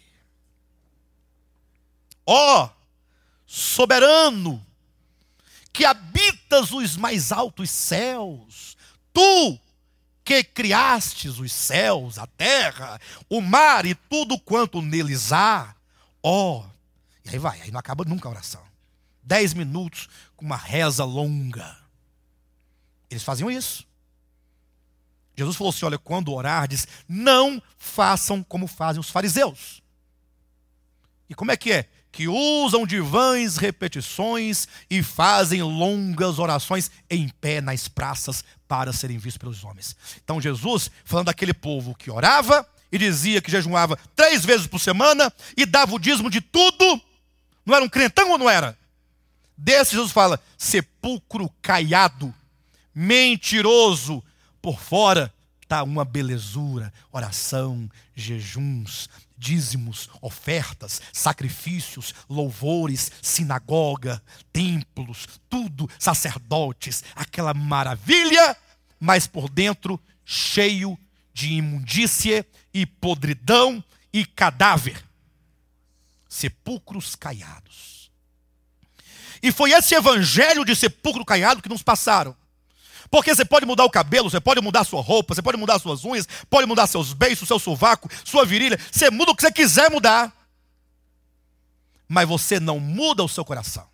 Ó soberano, que habitas os mais altos céus, tu que criastes os céus, a terra, o mar e tudo quanto neles há. E aí vai, aí não acaba nunca a oração. 10 minutos com uma reza longa. Eles faziam isso. Jesus falou assim, olha, quando orardes, não façam como fazem os fariseus. E como é? Que usam de vãs repetições e fazem longas orações em pé nas praças para serem vistos pelos homens. Então Jesus, falando daquele povo que orava e dizia que jejuava 3 vezes por semana e dava o dízimo de tudo, não era um crentão ou não era? Desse Jesus fala, sepulcro caiado, mentiroso, por fora está uma belezura, oração, jejuns, dízimos, ofertas, sacrifícios, louvores, sinagoga, templos, tudo, sacerdotes, aquela maravilha, mas por dentro cheio de imundície e podridão e cadáver. Sepulcros caiados. E foi esse evangelho de sepulcro caiado que nos passaram. Porque você pode mudar o cabelo, você pode mudar a sua roupa, você pode mudar as suas unhas, pode mudar seus beiços, seu sovaco, sua virilha. Você muda o que você quiser mudar. Mas você não muda o seu coração.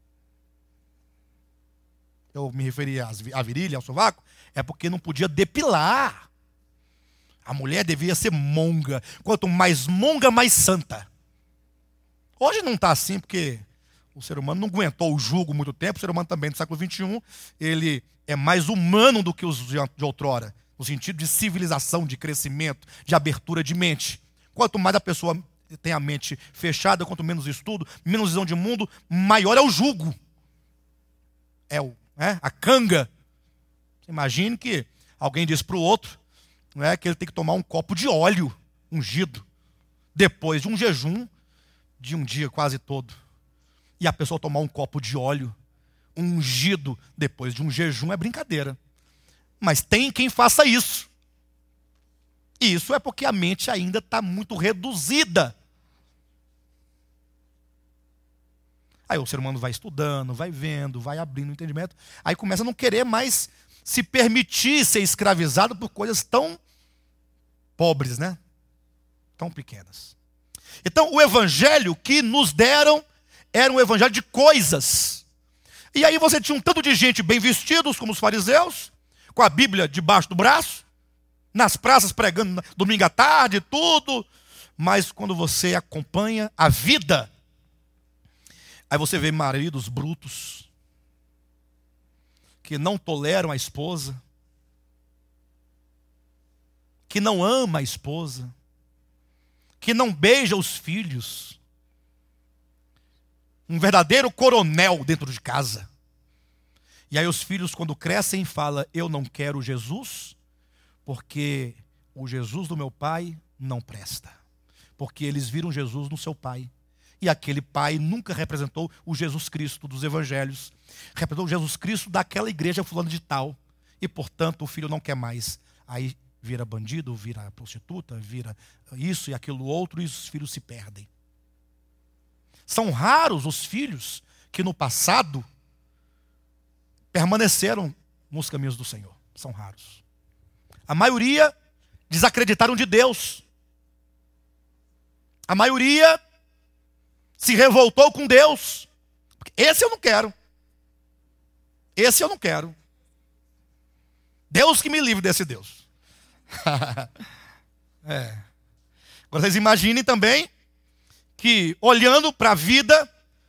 Eu me referi à virilha, ao sovaco, é porque não podia depilar. A mulher devia ser monga. Quanto mais monga, mais santa. Hoje não está assim, porque o ser humano não aguentou o jugo muito tempo. O ser humano também, no século XXI, ele é mais humano do que os de outrora, no sentido de civilização, de crescimento, de abertura de mente. Quanto mais a pessoa tem a mente fechada, quanto menos estudo, menos visão de mundo, maior é o jugo. A canga. Imagine que alguém diz para o outro que ele tem que tomar um copo de óleo ungido, depois de um jejum de um dia quase todo. E a pessoa tomar um copo de óleo ungido depois de um jejum é brincadeira. Mas tem quem faça isso. E isso é porque a mente ainda está muito reduzida. Aí o ser humano vai estudando, vai vendo, vai abrindo o entendimento. Aí começa a não querer mais se permitir ser escravizado por coisas tão pobres, né? Tão pequenas. Então, o evangelho que nos deram era um evangelho de coisas. E aí você tinha um tanto de gente bem vestidos, como os fariseus, com a Bíblia debaixo do braço, nas praças pregando domingo à tarde, tudo. Mas quando você acompanha a vida, aí você vê maridos brutos, que não toleram a esposa, que não ama a esposa, que não beija os filhos. Um verdadeiro coronel dentro de casa. E aí os filhos, quando crescem, falam: eu não quero Jesus, porque o Jesus do meu pai não presta. Porque eles viram Jesus no seu pai. E aquele pai nunca representou o Jesus Cristo dos evangelhos. Representou o Jesus Cristo daquela igreja fulano de tal. E, portanto, o filho não quer mais. Aí vira bandido, vira prostituta, vira isso e aquilo outro, e os filhos se perdem. São raros os filhos que no passado permaneceram nos caminhos do Senhor. São raros. A maioria desacreditaram de Deus. A maioria se revoltou com Deus. Esse eu não quero. Esse eu não quero. Deus que me livre desse Deus. Agora vocês imaginem também que, olhando para a vida,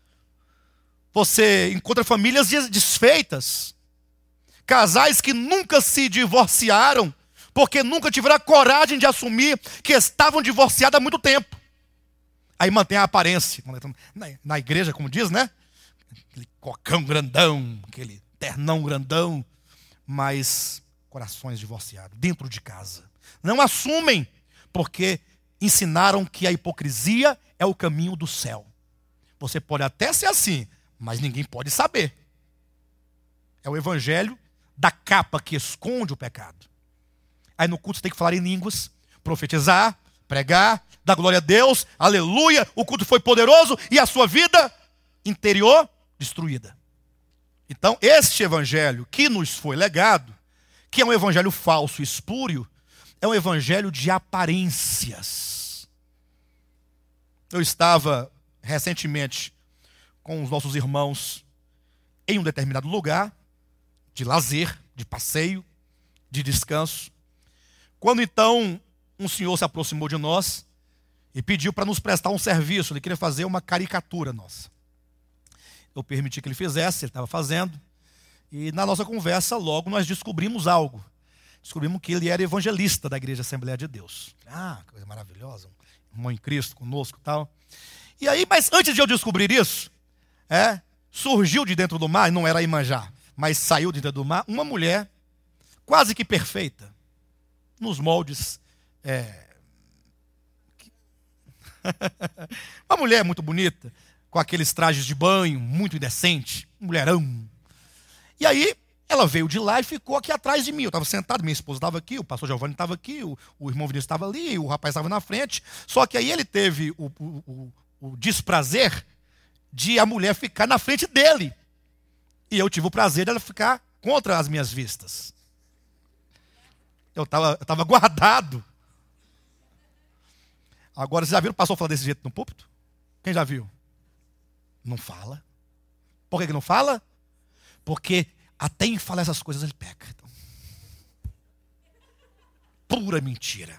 você encontra famílias desfeitas. Casais que nunca se divorciaram, porque nunca tiveram a coragem de assumir que estavam divorciados há muito tempo. Aí mantém a aparência. Na igreja, como diz, né? Aquele cocão grandão, aquele ternão grandão, mas corações divorciados, dentro de casa. Não assumem, porque ensinaram que a hipocrisia é o caminho do céu. Você pode até ser assim, mas ninguém pode saber. É o evangelho da capa que esconde o pecado. Aí no culto você tem que falar em línguas, profetizar, pregar, dar glória a Deus, aleluia, o culto foi poderoso e a sua vida interior destruída. Então, este evangelho que nos foi legado, que é um evangelho falso e espúrio, é um evangelho de aparências. Eu estava recentemente com os nossos irmãos em um determinado lugar, de lazer, de passeio, de descanso, quando então um senhor se aproximou de nós e pediu para nos prestar um serviço. Ele queria fazer uma caricatura nossa. Eu permiti que ele fizesse, ele estava fazendo. E na nossa conversa, logo nós descobrimos algo. Descobrimos que ele era evangelista da Igreja Assembleia de Deus. Ah, coisa maravilhosa. Um irmão em Cristo conosco e tal. E aí, mas antes de eu descobrir isso, surgiu de dentro do mar, não era Iemanjá, mas saiu de dentro do mar, uma mulher quase que perfeita, nos moldes. Uma mulher muito bonita, com aqueles trajes de banho, muito indecente, mulherão. E aí, ela veio de lá e ficou aqui atrás de mim. Eu estava sentado, minha esposa estava aqui, o pastor Giovanni estava aqui, o irmão Vinícius estava ali, o rapaz estava na frente. Só que aí ele teve o desprazer de a mulher ficar na frente dele. E eu tive o prazer dela ficar contra as minhas vistas. Eu estava guardado. Agora, vocês já viram o pastor falar desse jeito no púlpito? Quem já viu? Não fala. Por que não fala? Porque até em falar essas coisas ele peca. Então, pura mentira.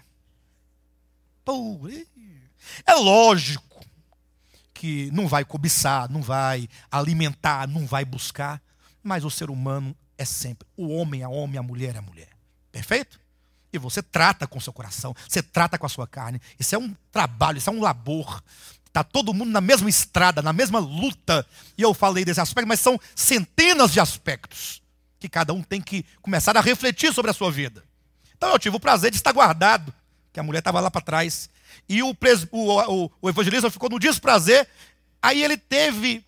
É lógico que não vai cobiçar, não vai alimentar, não vai buscar, mas o ser humano é sempre o homem é homem, a mulher é mulher. Perfeito? E você trata com o seu coração, você trata com a sua carne. Isso é um trabalho, isso é um labor. Está todo mundo na mesma estrada, na mesma luta. E eu falei desse aspecto, mas são centenas de aspectos que cada um tem que começar a refletir sobre a sua vida. Então eu tive o prazer de estar guardado, que a mulher estava lá para trás. E o evangelista ficou no desprazer. Aí ele teve,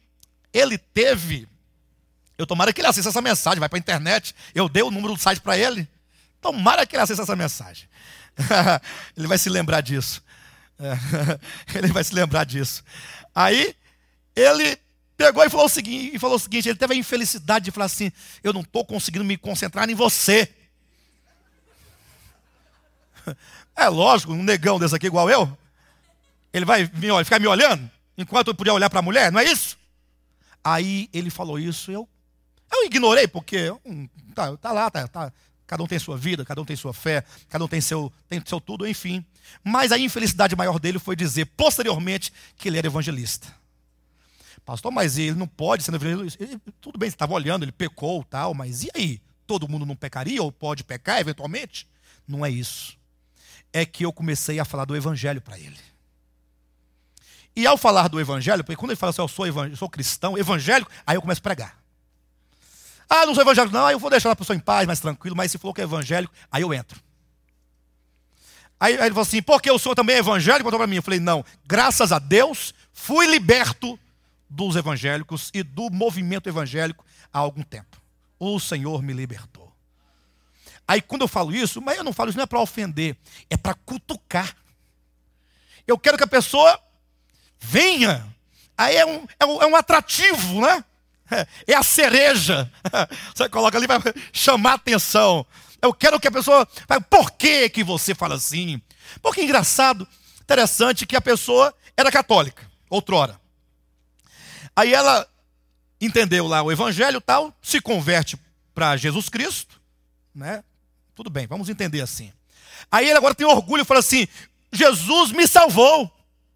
eu tomara que ele acesse essa mensagem, vai para a internet. Eu dei o número do site para ele. Tomara que ele acesse essa mensagem. Ele vai se lembrar disso. Ele vai se lembrar disso. Aí, ele pegou e falou o seguinte, ele teve a infelicidade de falar assim: eu não estou conseguindo me concentrar em você. É lógico, um negão desse aqui igual eu, Ele vai ficar me olhando enquanto eu podia olhar para a mulher, não é isso? Aí ele falou isso, eu ignorei, porque tá lá, cada um tem sua vida, cada um tem sua fé, cada um tem seu tudo, enfim. Mas a infelicidade maior dele foi dizer, posteriormente, que ele era evangelista. Pastor, mas ele não pode ser evangelista. Tudo bem, você estava olhando, ele pecou, tal, mas e aí? Todo mundo não pecaria ou pode pecar eventualmente? Não é isso. É que eu comecei a falar do evangelho para ele. E ao falar do evangelho, porque quando ele fala assim, eu sou cristão, evangélico, aí eu começo a pregar. Não sou evangélico, não, aí eu vou deixar a pessoa em paz, mais tranquilo, mas se falou que é evangélico, aí eu entro. Aí ele falou assim, porque o senhor também é evangélico? Contou para mim. Eu falei, não, graças a Deus, fui liberto dos evangélicos e do movimento evangélico há algum tempo. O Senhor me libertou. Aí quando eu falo isso, mas eu não falo isso não é para ofender, é para cutucar. Eu quero que a pessoa venha. Aí é um atrativo, né? É a cereja. Você coloca ali para chamar atenção. Eu quero que a pessoa... Por que você fala assim? Porque é engraçado, interessante que a pessoa era católica, outrora. Aí ela entendeu lá o evangelho e tal, se converte para Jesus Cristo, né? Tudo bem, vamos entender assim. Aí ele agora tem orgulho e fala assim, Jesus me salvou.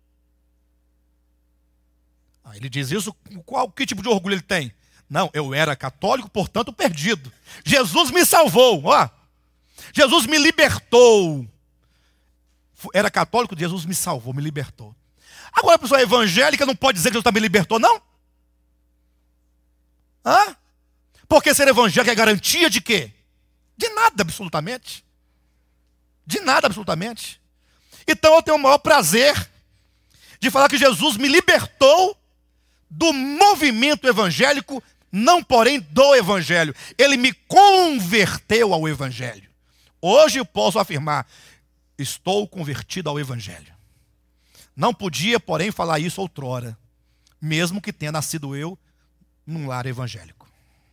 Aí ele diz isso, que tipo de orgulho ele tem? Não, eu era católico, portanto perdido. Jesus me salvou, ó. Jesus me libertou. Era católico, Jesus me salvou, me libertou. Agora a pessoa evangélica não pode dizer que Jesus também libertou, não? Porque ser evangélico é garantia de quê? De nada, absolutamente. De nada, absolutamente. Então eu tenho o maior prazer de falar que Jesus me libertou do movimento evangélico, não porém do evangelho. Ele me converteu ao evangelho. Hoje eu posso afirmar, estou convertido ao evangelho. Não podia, porém, falar isso outrora, mesmo que tenha nascido eu num lar evangélico.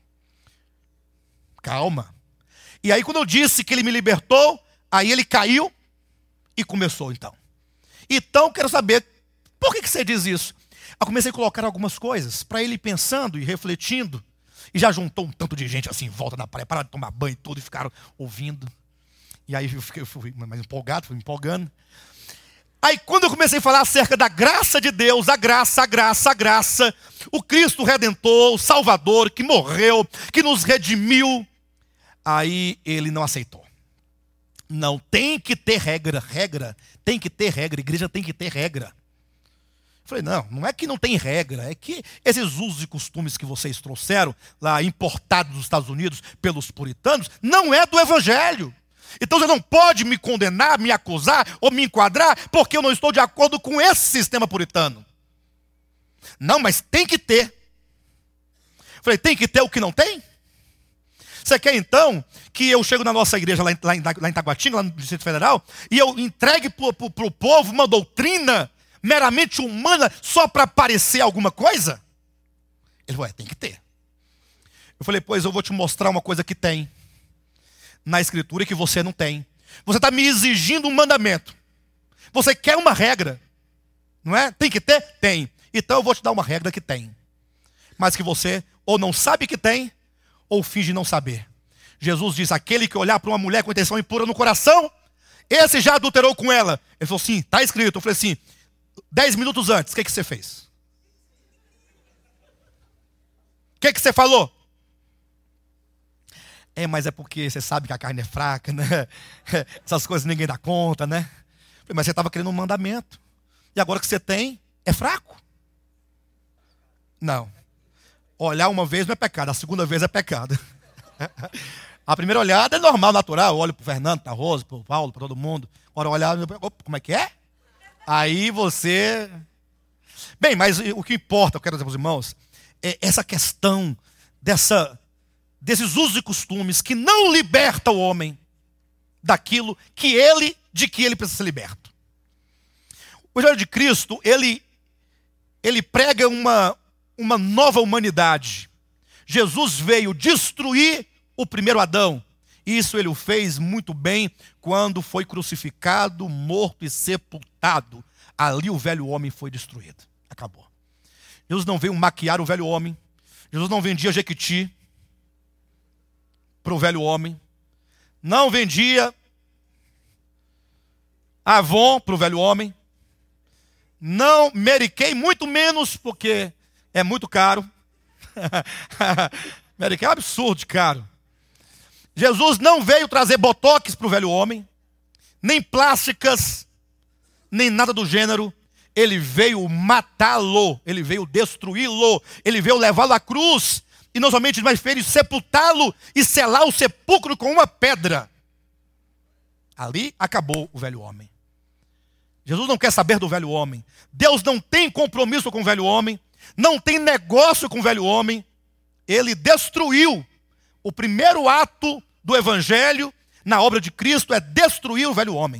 Calma. E aí quando eu disse que ele me libertou, aí ele caiu e começou então. Então quero saber, por que você diz isso? Eu comecei a colocar algumas coisas, para ele ir pensando e refletindo, e já juntou um tanto de gente assim em volta da praia, pararam de tomar banho e tudo, e ficaram ouvindo. E aí eu fui mais empolgado, fui me empolgando. Aí quando eu comecei a falar acerca da graça de Deus, a graça, o Cristo Redentor, o Salvador, que morreu, que nos redimiu, aí ele não aceitou. Não, tem que ter regra, tem que ter regra, igreja tem que ter regra. Eu falei, não é que não tem regra, é que esses usos e costumes que vocês trouxeram, lá importados dos Estados Unidos pelos puritanos, não é do evangelho. Então você não pode me condenar, me acusar ou me enquadrar, porque eu não estou de acordo com esse sistema puritano. Não, mas tem que ter. Eu falei, tem que ter o que não tem? Você quer então que eu chego na nossa igreja lá em Taguatinga, lá no Distrito Federal, e eu entregue para o povo uma doutrina meramente humana só para parecer alguma coisa? Ele falou, tem que ter. Eu falei, pois eu vou te mostrar uma coisa que tem na Escritura que você não tem. Você está me exigindo um mandamento. Você quer uma regra, não é? Tem que ter? Tem. Então eu vou te dar uma regra que tem. Mas que você ou não sabe que tem, ou finge não saber. Jesus diz, aquele que olhar para uma mulher com intenção impura no coração, esse já adulterou com ela. Ele falou, sim, está escrito. Eu falei assim, 10 minutos antes, o que você fez? O que você falou? Mas é porque você sabe que a carne é fraca, né? Essas coisas ninguém dá conta, né? Mas você estava querendo um mandamento. E agora que você tem, é fraco? Não. Olhar uma vez não é pecado, a segunda vez é pecado. A primeira olhada é normal, natural. Eu olho para o Fernando, para a Rosa, para o Paulo, para todo mundo. Agora olhar, como é que é? Aí você... Bem, mas o que importa, eu quero dizer para os irmãos, é essa questão desses usos e costumes que não liberta o homem daquilo de que ele precisa ser liberto. O Evangelho de Cristo, ele prega uma nova humanidade. Jesus veio destruir o primeiro Adão. Isso ele o fez muito bem quando foi crucificado, morto e sepultado. Ali o velho homem foi destruído. Acabou. Jesus não veio maquiar o velho homem. Jesus não vendia Jequiti para o velho homem. Não vendia Avon para o velho homem. Não Mary Kay, muito menos, porque é muito caro. Mary Kay é um absurdo de caro. Jesus não veio trazer botox para o velho homem, nem plásticas, nem nada do gênero. Ele veio matá-lo, ele veio destruí-lo, ele veio levá-lo à cruz. E não somente, mas veio sepultá-lo e selar o sepulcro com uma pedra. Ali acabou o velho homem. Jesus não quer saber do velho homem. Deus não tem compromisso com o velho homem. Não tem negócio com o velho homem. Ele destruiu. O primeiro ato do evangelho na obra de Cristo é destruir o velho homem.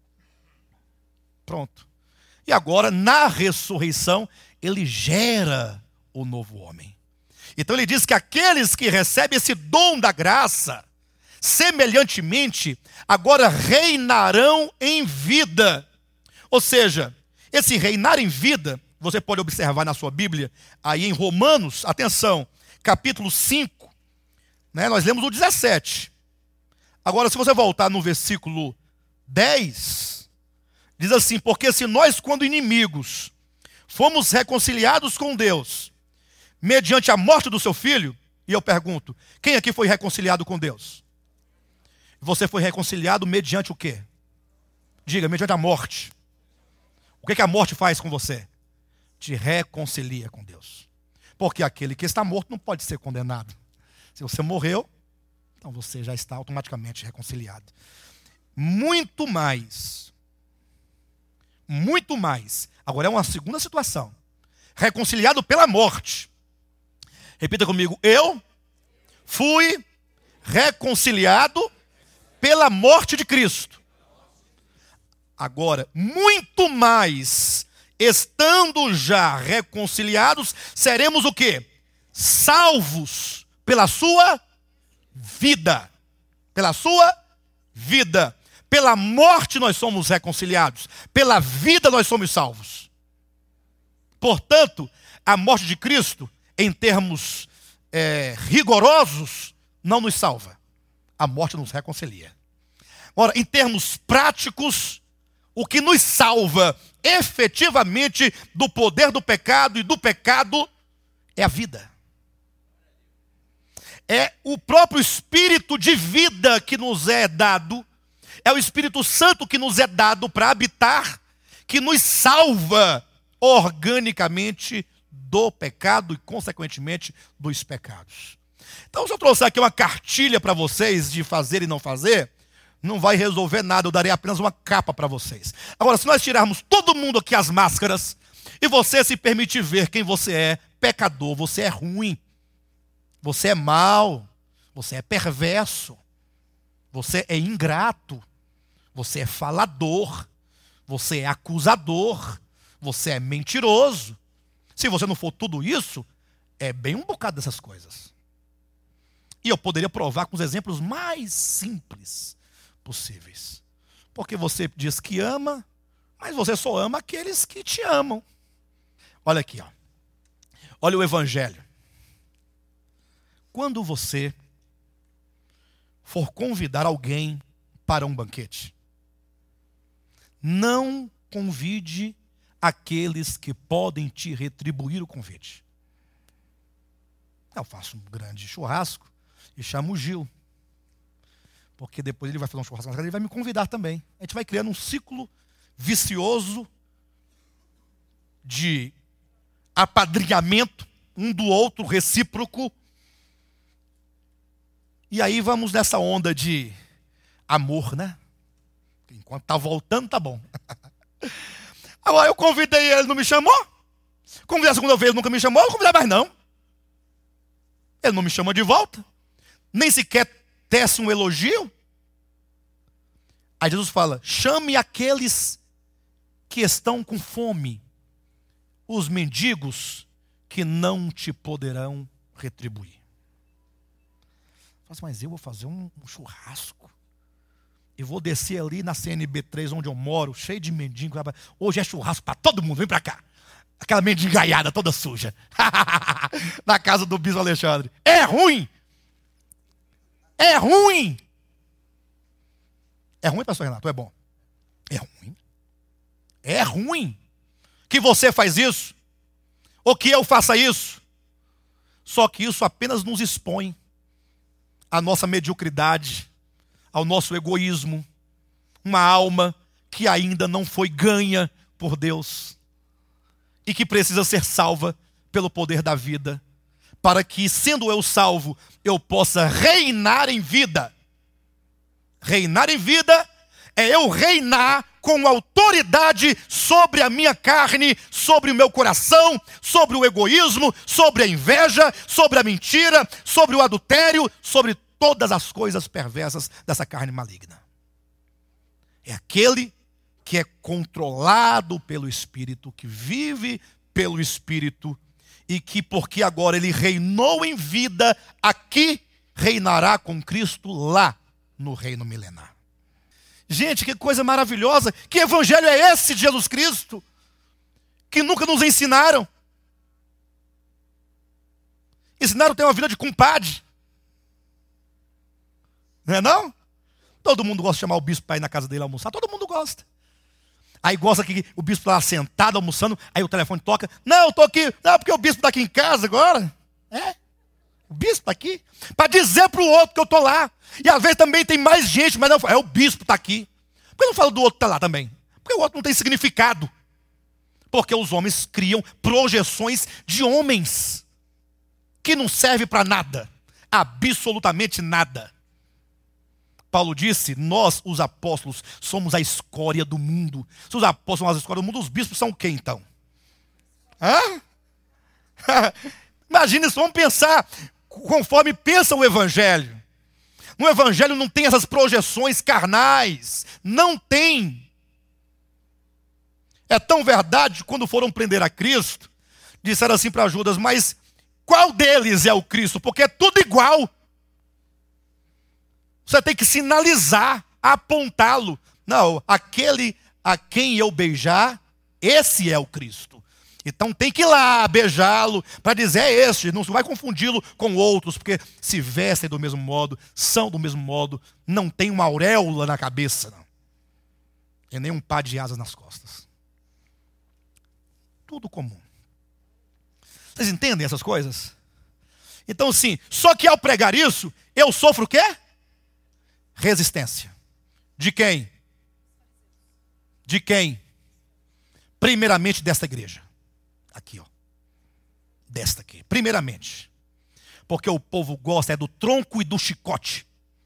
Pronto. E agora, na ressurreição, ele gera o novo homem. Então ele diz que aqueles que recebem esse dom da graça, semelhantemente, agora reinarão em vida. Ou seja, esse reinar em vida, você pode observar na sua Bíblia, aí em Romanos, atenção, capítulo 5, né, nós lemos o 17. Agora, se você voltar no versículo 10, diz assim: porque se nós, quando inimigos, fomos reconciliados com Deus, mediante a morte do seu filho, e eu pergunto, quem aqui foi reconciliado com Deus? Você foi reconciliado mediante o quê? Diga, mediante a morte. O que a morte faz com você? Te reconcilia com Deus. Porque aquele que está morto não pode ser condenado. Se você morreu, então você já está automaticamente reconciliado. Muito mais. Muito mais. Agora é uma segunda situação. Reconciliado pela morte. Repita comigo. Eu fui reconciliado pela morte de Cristo. Agora, muito mais, estando já reconciliados, seremos o quê? Salvos pela sua vida. Pela sua vida. Pela morte nós somos reconciliados. Pela vida nós somos salvos. Portanto, a morte de Cristo, em termos rigorosos, não nos salva. A morte nos reconcilia. Ora, em termos práticos, o que nos salva efetivamente do poder do pecado e do pecado é a vida. É o próprio Espírito de vida que nos é dado, é o Espírito Santo que nos é dado para habitar, que nos salva organicamente do pecado e, consequentemente, dos pecados. Então, se eu trouxer aqui uma cartilha para vocês de fazer e não fazer, não vai resolver nada, eu darei apenas uma capa para vocês. Agora, se nós tirarmos todo mundo aqui as máscaras, e você se permitir ver quem você é, pecador, você é ruim, você é mau, você é perverso, você é ingrato, você é falador, você é acusador, você é mentiroso. Se você não for tudo isso, é bem um bocado dessas coisas. E eu poderia provar com os exemplos mais simples possíveis. Porque você diz que ama, mas você só ama aqueles que te amam. Olha aqui, ó. Olha o evangelho. Quando você for convidar alguém para um banquete, não convide aqueles que podem te retribuir o convite. Eu faço um grande churrasco e chamo o Gil. Porque depois ele vai fazer um churrasco na casa, ele vai me convidar também. A gente vai criando um ciclo vicioso de apadrinhamento, um do outro, recíproco. E aí vamos nessa onda de amor, né? Enquanto está voltando, tá bom. Agora eu convidei ele, não me chamou. Convidei a segunda vez, nunca me chamou. Eu não convidei mais não. Ele não me chama de volta. Nem sequer tece um elogio. Aí Jesus fala: chame aqueles que estão com fome, os mendigos que não te poderão retribuir. Mas eu vou fazer um churrasco. E vou descer ali na CNB3, onde eu moro, cheio de mendigo. Hoje é churrasco para todo mundo, vem para cá. Aquela mendigaiada toda suja. Na casa do bispo Alexandre. É ruim. É ruim. É ruim, pastor Renato? É bom. É ruim. É ruim que você faz isso, ou que eu faça isso. Só que isso apenas nos expõe à nossa mediocridade, ao nosso egoísmo, uma alma que ainda não foi ganha por Deus e que precisa ser salva pelo poder da vida, para que, sendo eu salvo, eu possa reinar em vida. Reinar em vida é eu reinar com autoridade sobre a minha carne, sobre o meu coração, sobre o egoísmo, sobre a inveja, sobre a mentira, sobre o adultério, sobre todas as coisas perversas dessa carne maligna. É aquele que é controlado pelo Espírito, que vive pelo Espírito e que, porque agora ele reinou em vida aqui, reinará com Cristo lá no reino milenar. Gente, que coisa maravilhosa! Que evangelho é esse de Jesus Cristo? Que nunca nos ensinaram. Ensinaram a ter uma vida de compadre. Não é não? Todo mundo gosta de chamar o bispo para ir na casa dele almoçar. Todo mundo gosta. Aí gosta que o bispo está lá sentado almoçando, aí o telefone toca. Não, eu estou aqui. Não, porque o bispo está aqui em casa agora. É? O bispo está aqui. Para dizer para o outro que eu estou lá. E às vezes também tem mais gente, mas não, é o bispo está aqui. Por que eu não falo do outro que está lá também? Porque o outro não tem significado. Porque os homens criam projeções de homens que não servem para nada. Absolutamente nada. Paulo disse, nós, os apóstolos, somos a escória do mundo. Se os apóstolos são a escória do mundo, os bispos são o quê, então? Hã? Imagina isso, vamos pensar conforme pensa o Evangelho. No Evangelho não tem essas projeções carnais. Não tem. É tão verdade que quando foram prender a Cristo, disseram assim para Judas, mas qual deles é o Cristo? Porque é tudo igual. Você tem que sinalizar, apontá-lo. Não, aquele a quem eu beijar, esse é o Cristo. Então tem que ir lá beijá-lo para dizer é este, não vai confundi-lo com outros, porque se vestem do mesmo modo, são do mesmo modo, não tem uma auréola na cabeça, não. E nem um par de asas nas costas. Tudo comum. Vocês entendem essas coisas? Então sim, só que ao pregar isso, eu sofro o quê? Resistência. De quem? De quem? Primeiramente desta igreja. Aqui, ó. Desta aqui. Primeiramente. Porque o povo gosta do tronco e do chicote.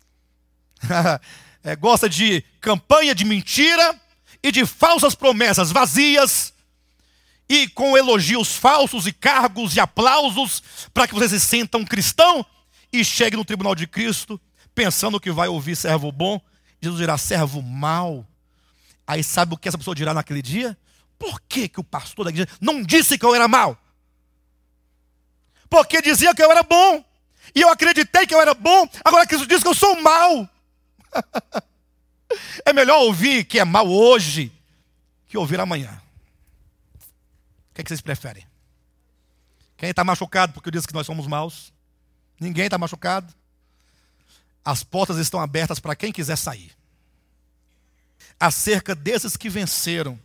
Gosta de campanha de mentira e de falsas promessas vazias e com elogios falsos e cargos e aplausos para que você se sinta um cristão e chegue no tribunal de Cristo pensando que vai ouvir servo bom. Jesus dirá servo mau. Aí sabe o que essa pessoa dirá naquele dia? Por que o pastor da igreja não disse que eu era mau? Porque dizia que eu era bom. E eu acreditei que eu era bom. Agora Cristo diz que eu sou mau. É melhor ouvir que é mau hoje que ouvir amanhã. O que vocês preferem? Quem está machucado porque eu disse que nós somos maus? Ninguém está machucado. As portas estão abertas para quem quiser sair. Acerca desses que venceram,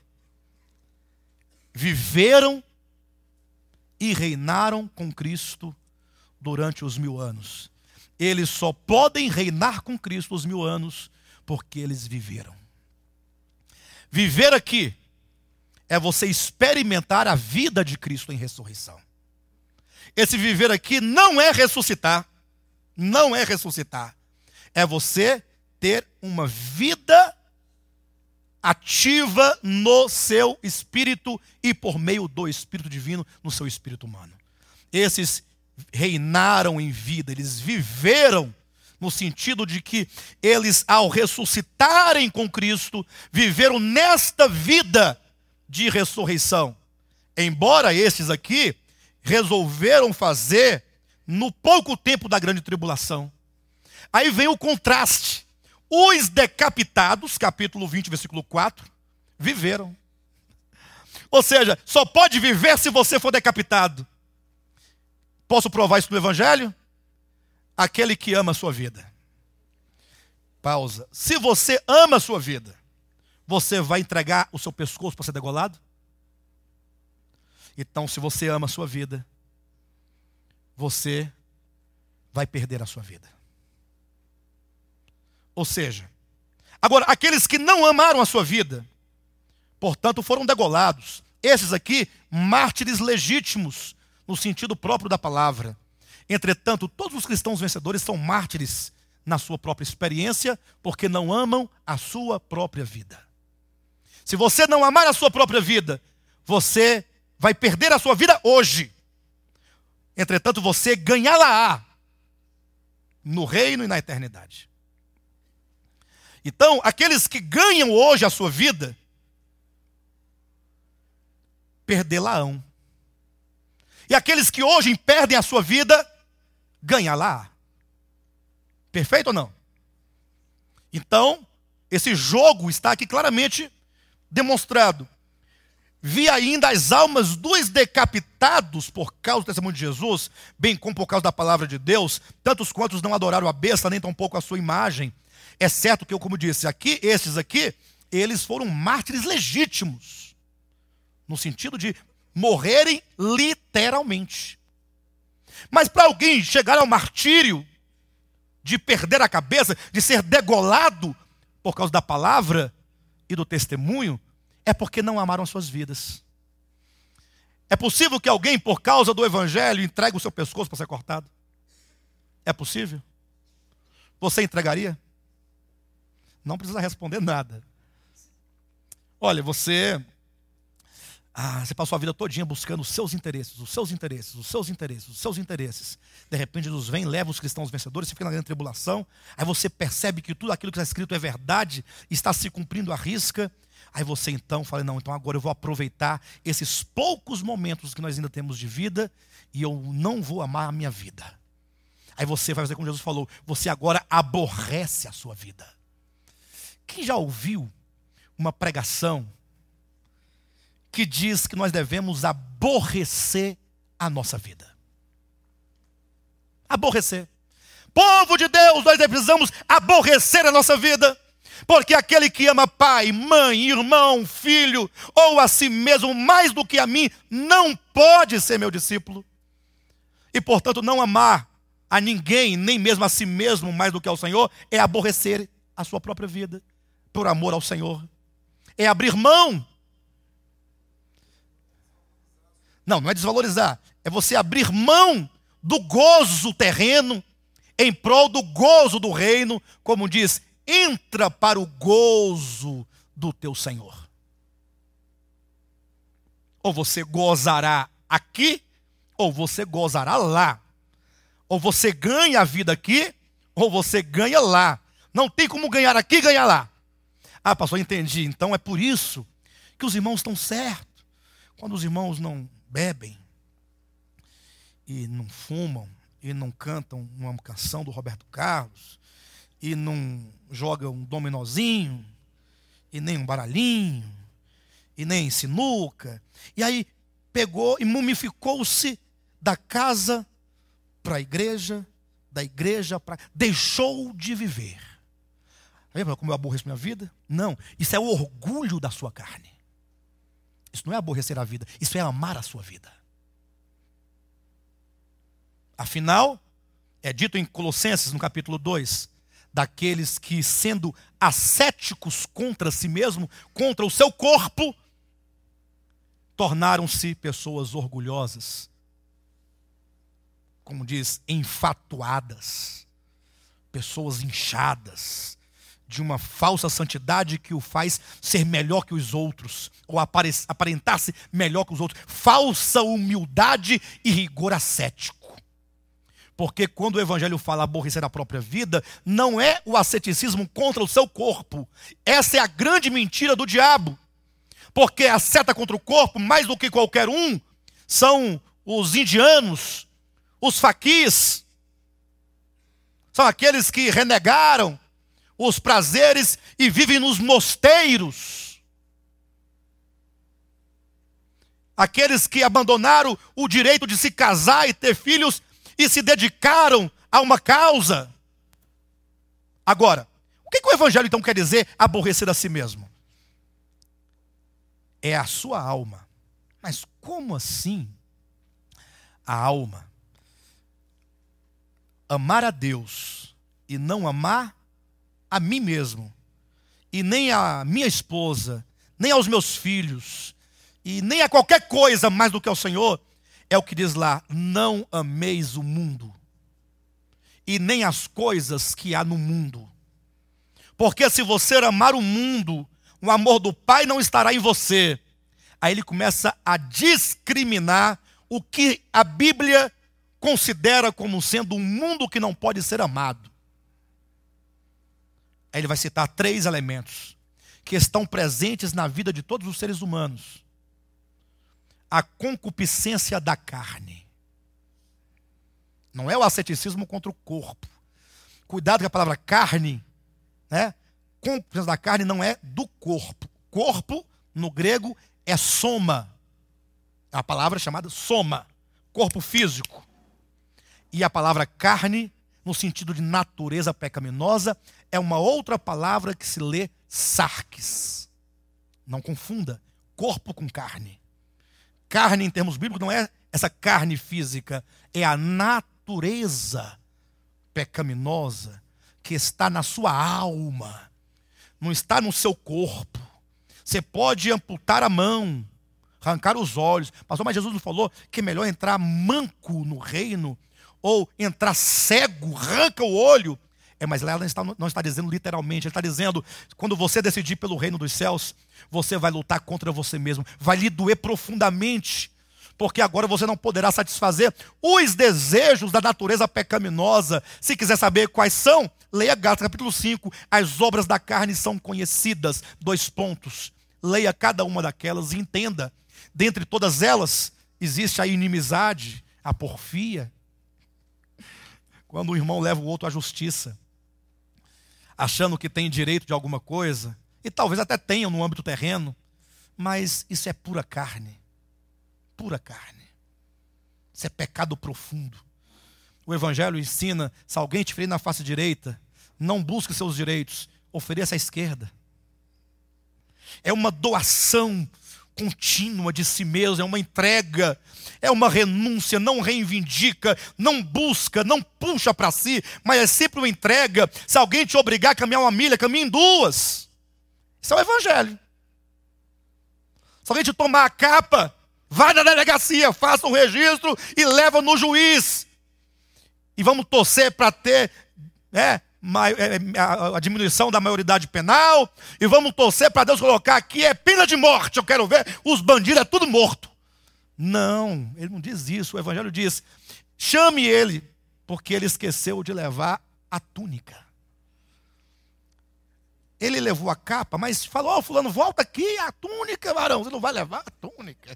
viveram e reinaram com Cristo durante os 1000 anos. Eles só podem reinar com Cristo os 1000 anos porque eles viveram. Viver aqui é você experimentar a vida de Cristo em ressurreição. Esse viver aqui não é ressuscitar. Não é ressuscitar. É você ter uma vida ativa no seu espírito e por meio do Espírito Divino no seu espírito humano. Esses reinaram em vida, eles viveram no sentido de que eles, ao ressuscitarem com Cristo, viveram nesta vida de ressurreição. Embora estes aqui resolveram fazer no pouco tempo da grande tribulação. Aí vem o contraste. Os decapitados, capítulo 20, versículo 4, viveram. Ou seja, só pode viver se você for decapitado. Posso provar isso no Evangelho? Aquele que ama a sua vida. Pausa. Se você ama a sua vida, você vai entregar o seu pescoço para ser degolado? Então, se você ama a sua vida, você vai perder a sua vida. Ou seja, agora, aqueles que não amaram a sua vida, portanto, foram degolados. Esses aqui, mártires legítimos, no sentido próprio da palavra. Entretanto, todos os cristãos vencedores são mártires na sua própria experiência, porque não amam a sua própria vida. Se você não amar a sua própria vida, você vai perder a sua vida hoje. Entretanto, você ganhá-la-á no reino e na eternidade. Então, aqueles que ganham hoje a sua vida, perdê-la-ão. E aqueles que hoje perdem a sua vida, ganhá-la. Perfeito ou não? Então, esse jogo está aqui claramente demonstrado. Vi ainda as almas dos decapitados por causa do testemunho de Jesus, bem como por causa da palavra de Deus, tantos quantos não adoraram a besta, nem tampouco a sua imagem. É certo que eu, como disse, esses aqui, eles foram mártires legítimos, no sentido de morrerem literalmente. Mas para alguém chegar ao martírio, de perder a cabeça, de ser degolado por causa da palavra e do testemunho, é porque não amaram as suas vidas. É possível que alguém, por causa do evangelho, entregue o seu pescoço para ser cortado? É possível? Você entregaria? Não precisa responder nada. Olha, você passou a vida todinha buscando os seus interesses, os seus interesses, os seus interesses, os seus interesses. De repente Jesus vem, leva os cristãos vencedores, você fica na grande tribulação, aí você percebe que tudo aquilo que está escrito é verdade, está se cumprindo à risca. Aí você então fala, não, então agora eu vou aproveitar esses poucos momentos que nós ainda temos de vida e eu não vou amar a minha vida. Aí você vai fazer como Jesus falou, você agora aborrece a sua vida. Quem já ouviu uma pregação que diz que nós devemos aborrecer a nossa vida? Aborrecer. Povo de Deus, nós precisamos aborrecer a nossa vida. Porque aquele que ama pai, mãe, irmão, filho, ou a si mesmo mais do que a mim, não pode ser meu discípulo. E portanto não amar a ninguém, nem mesmo a si mesmo mais do que ao Senhor, é aborrecer a sua própria vida, por amor ao Senhor. É abrir mão. Não é desvalorizar. É você abrir mão do gozo terreno em prol do gozo do reino, como diz, entra para o gozo do teu Senhor. Ou você gozará aqui, ou você gozará lá. Ou você ganha a vida aqui, ou você ganha lá. Não tem como ganhar aqui e ganhar lá. Ah, pastor, entendi. Então é por isso que os irmãos estão certos. Quando os irmãos não bebem, e não fumam, e não cantam uma canção do Roberto Carlos, e não jogam um dominozinho, e nem um baralhinho, e nem sinuca. E aí pegou e mumificou-se da casa para a igreja, da igreja para... Deixou de viver. Lembra como eu aborreço minha vida? Não, isso é o orgulho da sua carne. Isso não é aborrecer a vida, isso é amar a sua vida. Afinal, é dito em Colossenses, no capítulo 2, daqueles que, sendo ascéticos contra si mesmo, contra o seu corpo, tornaram-se pessoas orgulhosas. Como diz, enfatuadas, pessoas inchadas, de uma falsa santidade que o faz ser melhor que os outros, ou aparentar-se melhor que os outros. Falsa humildade e rigor ascético. Porque quando o evangelho fala aborrecer a própria vida, não é o asceticismo contra o seu corpo. Essa é a grande mentira do diabo. Porque a seta contra o corpo, mais do que qualquer um, são os indianos, os faquis. São aqueles que renegaram os prazeres e vivem nos mosteiros. Aqueles que abandonaram o direito de se casar e ter filhos e se dedicaram a uma causa. Agora, o que o evangelho então quer dizer aborrecer a si mesmo? É a sua alma. Mas como assim a alma? Amar a Deus e não amar a mim mesmo, e nem a minha esposa, nem aos meus filhos, e nem a qualquer coisa mais do que ao Senhor, é o que diz lá: não ameis o mundo, e nem as coisas que há no mundo. Porque se você amar o mundo, o amor do Pai não estará em você. Aí ele começa a discriminar o que a Bíblia considera como sendo um mundo que não pode ser amado. Aí ele vai citar 3 elementos que estão presentes na vida de todos os seres humanos. A concupiscência da carne. Não é o asceticismo contra o corpo. Cuidado com a palavra carne, né? Concupiscência da carne não é do corpo. Corpo, no grego, é soma. É a palavra chamada soma. Corpo físico. E a palavra carne, no sentido de natureza pecaminosa, é uma outra palavra que se lê sarx. Não confunda corpo com carne. Carne, em termos bíblicos, não é essa carne física, é a natureza pecaminosa que está na sua alma, não está no seu corpo. Você pode amputar a mão, arrancar os olhos. Pastor, mas Jesus não falou que é melhor entrar manco no reino, ou entrar cego, arranca o olho. Mas lá não está dizendo literalmente, ele está dizendo, quando você decidir pelo reino dos céus, você vai lutar contra você mesmo, vai lhe doer profundamente, porque agora você não poderá satisfazer os desejos da natureza pecaminosa. Se quiser saber quais são, leia Gálatas capítulo 5, as obras da carne são conhecidas, 2 pontos. Leia cada uma daquelas e entenda, dentre todas elas, existe a inimizade, a porfia, quando o irmão leva o outro à justiça, achando que tem direito de alguma coisa, e talvez até tenha no âmbito terreno, mas isso é pura carne. Pura carne. Isso é pecado profundo. O evangelho ensina, se alguém te ferir na face direita, não busque seus direitos, ofereça à esquerda. É uma doação contínua de si mesmo, é uma entrega, é uma renúncia, não reivindica, não busca, não puxa para si, mas é sempre uma entrega. Se alguém te obrigar a caminhar 1 milha, caminhe em 2. Isso é o evangelho. Se alguém te tomar a capa, vai na delegacia, faça um registro e leva no juiz. E vamos torcer para ter a diminuição da maioridade penal, e vamos torcer para Deus colocar aqui pena de morte. Eu quero ver os bandidos, é tudo morto. Não, ele não diz isso. O evangelho diz: chame ele, porque ele esqueceu de levar a túnica. Ele levou a capa, mas falou: fulano, volta aqui, a túnica, varão, você não vai levar a túnica.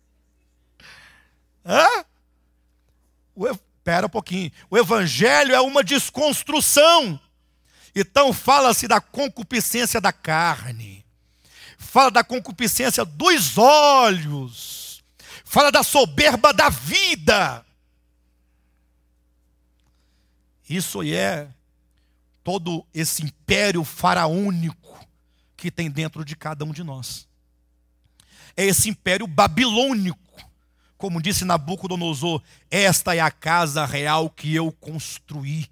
Espera um pouquinho. O evangelho é uma desconstrução. Então fala-se da concupiscência da carne, fala da concupiscência dos olhos, fala da soberba da vida. Isso é todo esse império faraônico que tem dentro de cada um de nós. É esse império babilônico. Como disse Nabucodonosor: esta é a casa real que eu construí.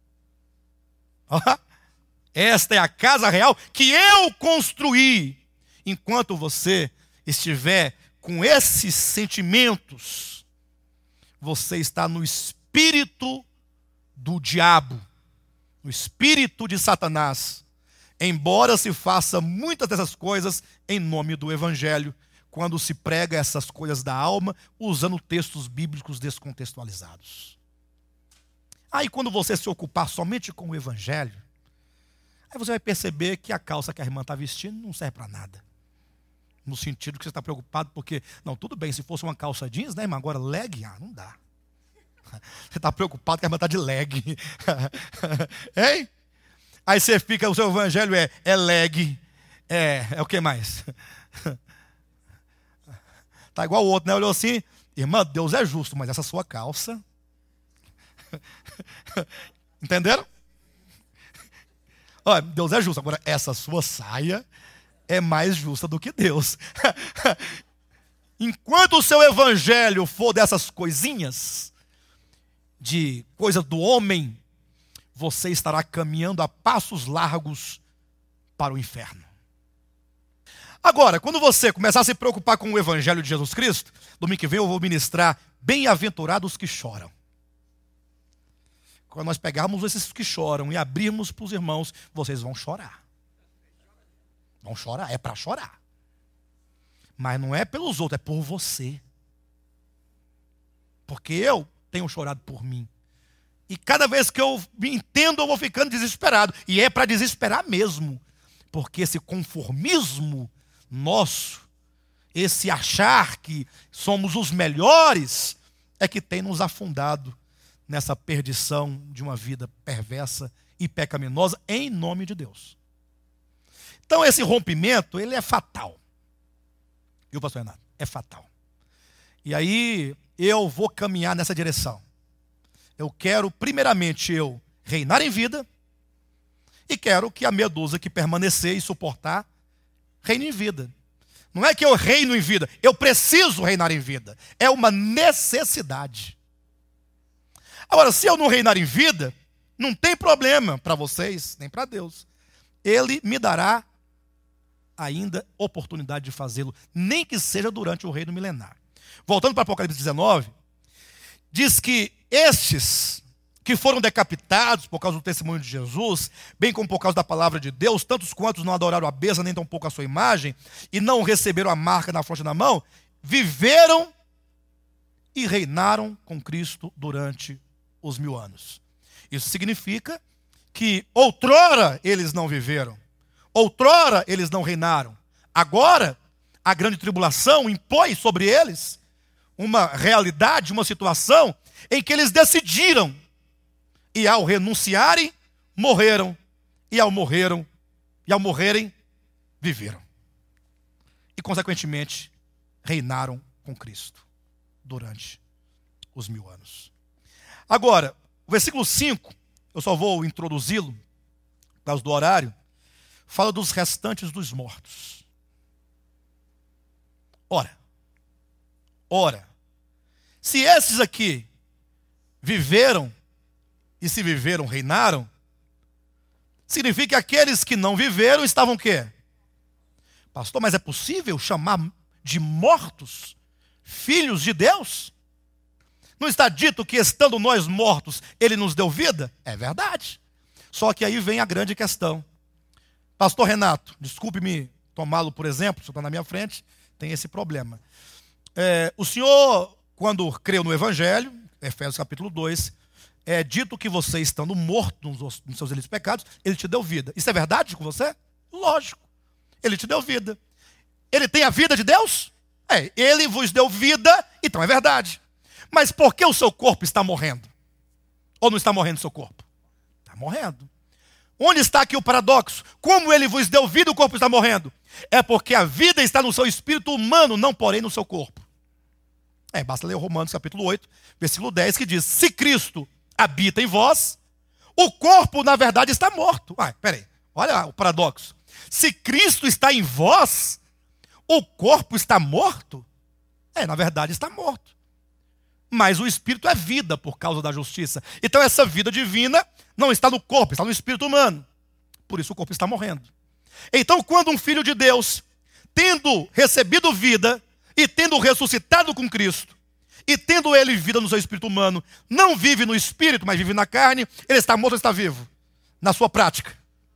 Esta é a casa real que eu construí. Enquanto você estiver com esses sentimentos, você está no espírito do diabo, no espírito de Satanás. Embora se faça muitas dessas coisas em nome do evangelho, quando se prega essas coisas da alma, usando textos bíblicos descontextualizados. Aí quando você se ocupar somente com o evangelho, aí você vai perceber que a calça que a irmã está vestindo não serve para nada. No sentido que você está preocupado porque, não, tudo bem, se fosse uma calça jeans, né, irmã? Agora leg, não dá. Você está preocupado que a irmã está de leg. Hein? Aí você fica, o seu evangelho é leg, é o que mais? Tá igual o outro, né? Olhou assim, irmã, Deus é justo, mas essa sua calça... Entenderam? Olha, Deus é justo, agora essa sua saia é mais justa do que Deus. Enquanto o seu evangelho for dessas coisinhas, de coisa do homem, você estará caminhando a passos largos para o inferno. Agora, quando você começar a se preocupar com o evangelho de Jesus Cristo, domingo que vem eu vou ministrar bem-aventurados que choram. Quando nós pegarmos esses que choram e abrirmos para os irmãos, vocês vão chorar. Vão chorar, é para chorar. Mas não é pelos outros, é por você. Porque eu tenho chorado por mim. E cada vez que eu me entendo, eu vou ficando desesperado. E é para desesperar mesmo. Porque esse conformismo nosso, esse achar que somos os melhores, é que tem nos afundado nessa perdição de uma vida perversa e pecaminosa em nome de Deus. Então esse rompimento, ele é fatal. Viu, pastor Renato? É fatal. E aí eu vou caminhar nessa direção. Eu quero, primeiramente, eu reinar em vida e quero que a meia dúzia que permanecer e suportar reine em vida. Não é que eu reino em vida, eu preciso reinar em vida. É uma necessidade. Agora, se eu não reinar em vida, não tem problema para vocês, nem para Deus. Ele me dará ainda oportunidade de fazê-lo, nem que seja durante o reino milenar. Voltando para Apocalipse 19, diz que estes que foram decapitados por causa do testemunho de Jesus, bem como por causa da palavra de Deus, tantos quantos não adoraram a besta, nem tampouco a sua imagem, e não receberam a marca na fronte e na mão, viveram e reinaram com Cristo durante os 1000 anos. Isso significa que outrora eles não viveram, outrora eles não reinaram. Agora, a grande tribulação impõe sobre eles uma realidade, uma situação em que eles decidiram. E ao renunciarem, morreram. E ao morrerem, viveram. E, consequentemente, reinaram com Cristo durante os 1000 anos. Agora, o versículo 5, eu só vou introduzi-lo, por causa do horário, fala dos restantes dos mortos. Ora, se esses aqui viveram, e se viveram, reinaram, significa que aqueles que não viveram estavam o quê? Pastor, mas é possível chamar de mortos filhos de Deus? Não está dito que estando nós mortos, Ele nos deu vida? É verdade. Só que aí vem a grande questão. Pastor Renato, desculpe-me tomá-lo por exemplo, o senhor está na minha frente, tem esse problema. O senhor, quando creu no Evangelho, Efésios capítulo 2, é dito que você, estando morto nos seus delitos e pecados, Ele te deu vida. Isso é verdade com você? Lógico. Ele te deu vida. Ele tem a vida de Deus? Ele vos deu vida, então é verdade. Mas por que o seu corpo está morrendo? Ou não está morrendo o seu corpo? Está morrendo. Onde está aqui o paradoxo? Como Ele vos deu vida e o corpo está morrendo? É porque a vida está no seu espírito humano, não porém no seu corpo. Basta ler Romanos capítulo 8, versículo 10, que diz: se Cristo habita em vós, o corpo na verdade está morto. Peraí, olha o paradoxo. Se Cristo está em vós, o corpo está morto? Na verdade está morto. Mas o espírito é vida por causa da justiça. Então essa vida divina não está no corpo, está no espírito humano. Por isso o corpo está morrendo. Então quando um filho de Deus, tendo recebido vida e tendo ressuscitado com Cristo, e tendo ele vida no seu espírito humano, não vive no espírito, mas vive na carne, ele está morto ou está vivo? Na sua prática.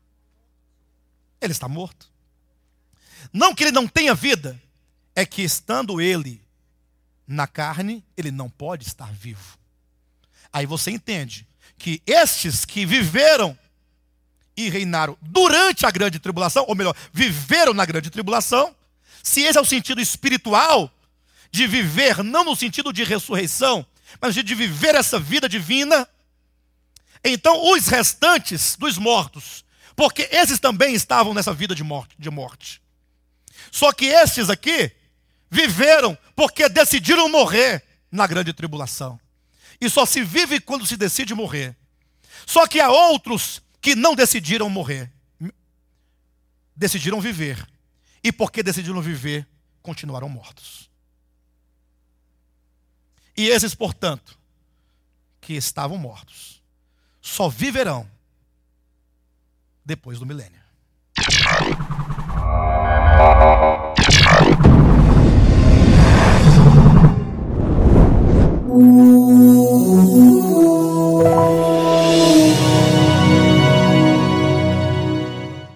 Ele está morto. Não que ele não tenha vida, é que estando ele na carne, ele não pode estar vivo. Aí você entende que estes que viveram e reinaram durante a grande tribulação, ou melhor, viveram na grande tribulação, se esse é o sentido espiritual de viver, não no sentido de ressurreição, mas de viver essa vida divina, então os restantes dos mortos, Porque esses também estavam nessa vida de morte. Só que esses aqui viveram porque decidiram morrer na grande tribulação. E só se vive quando se decide morrer. Só que há outros que não decidiram morrer. Decidiram viver. E porque decidiram viver, continuaram mortos. E esses, portanto, que estavam mortos, só viverão depois do milênio.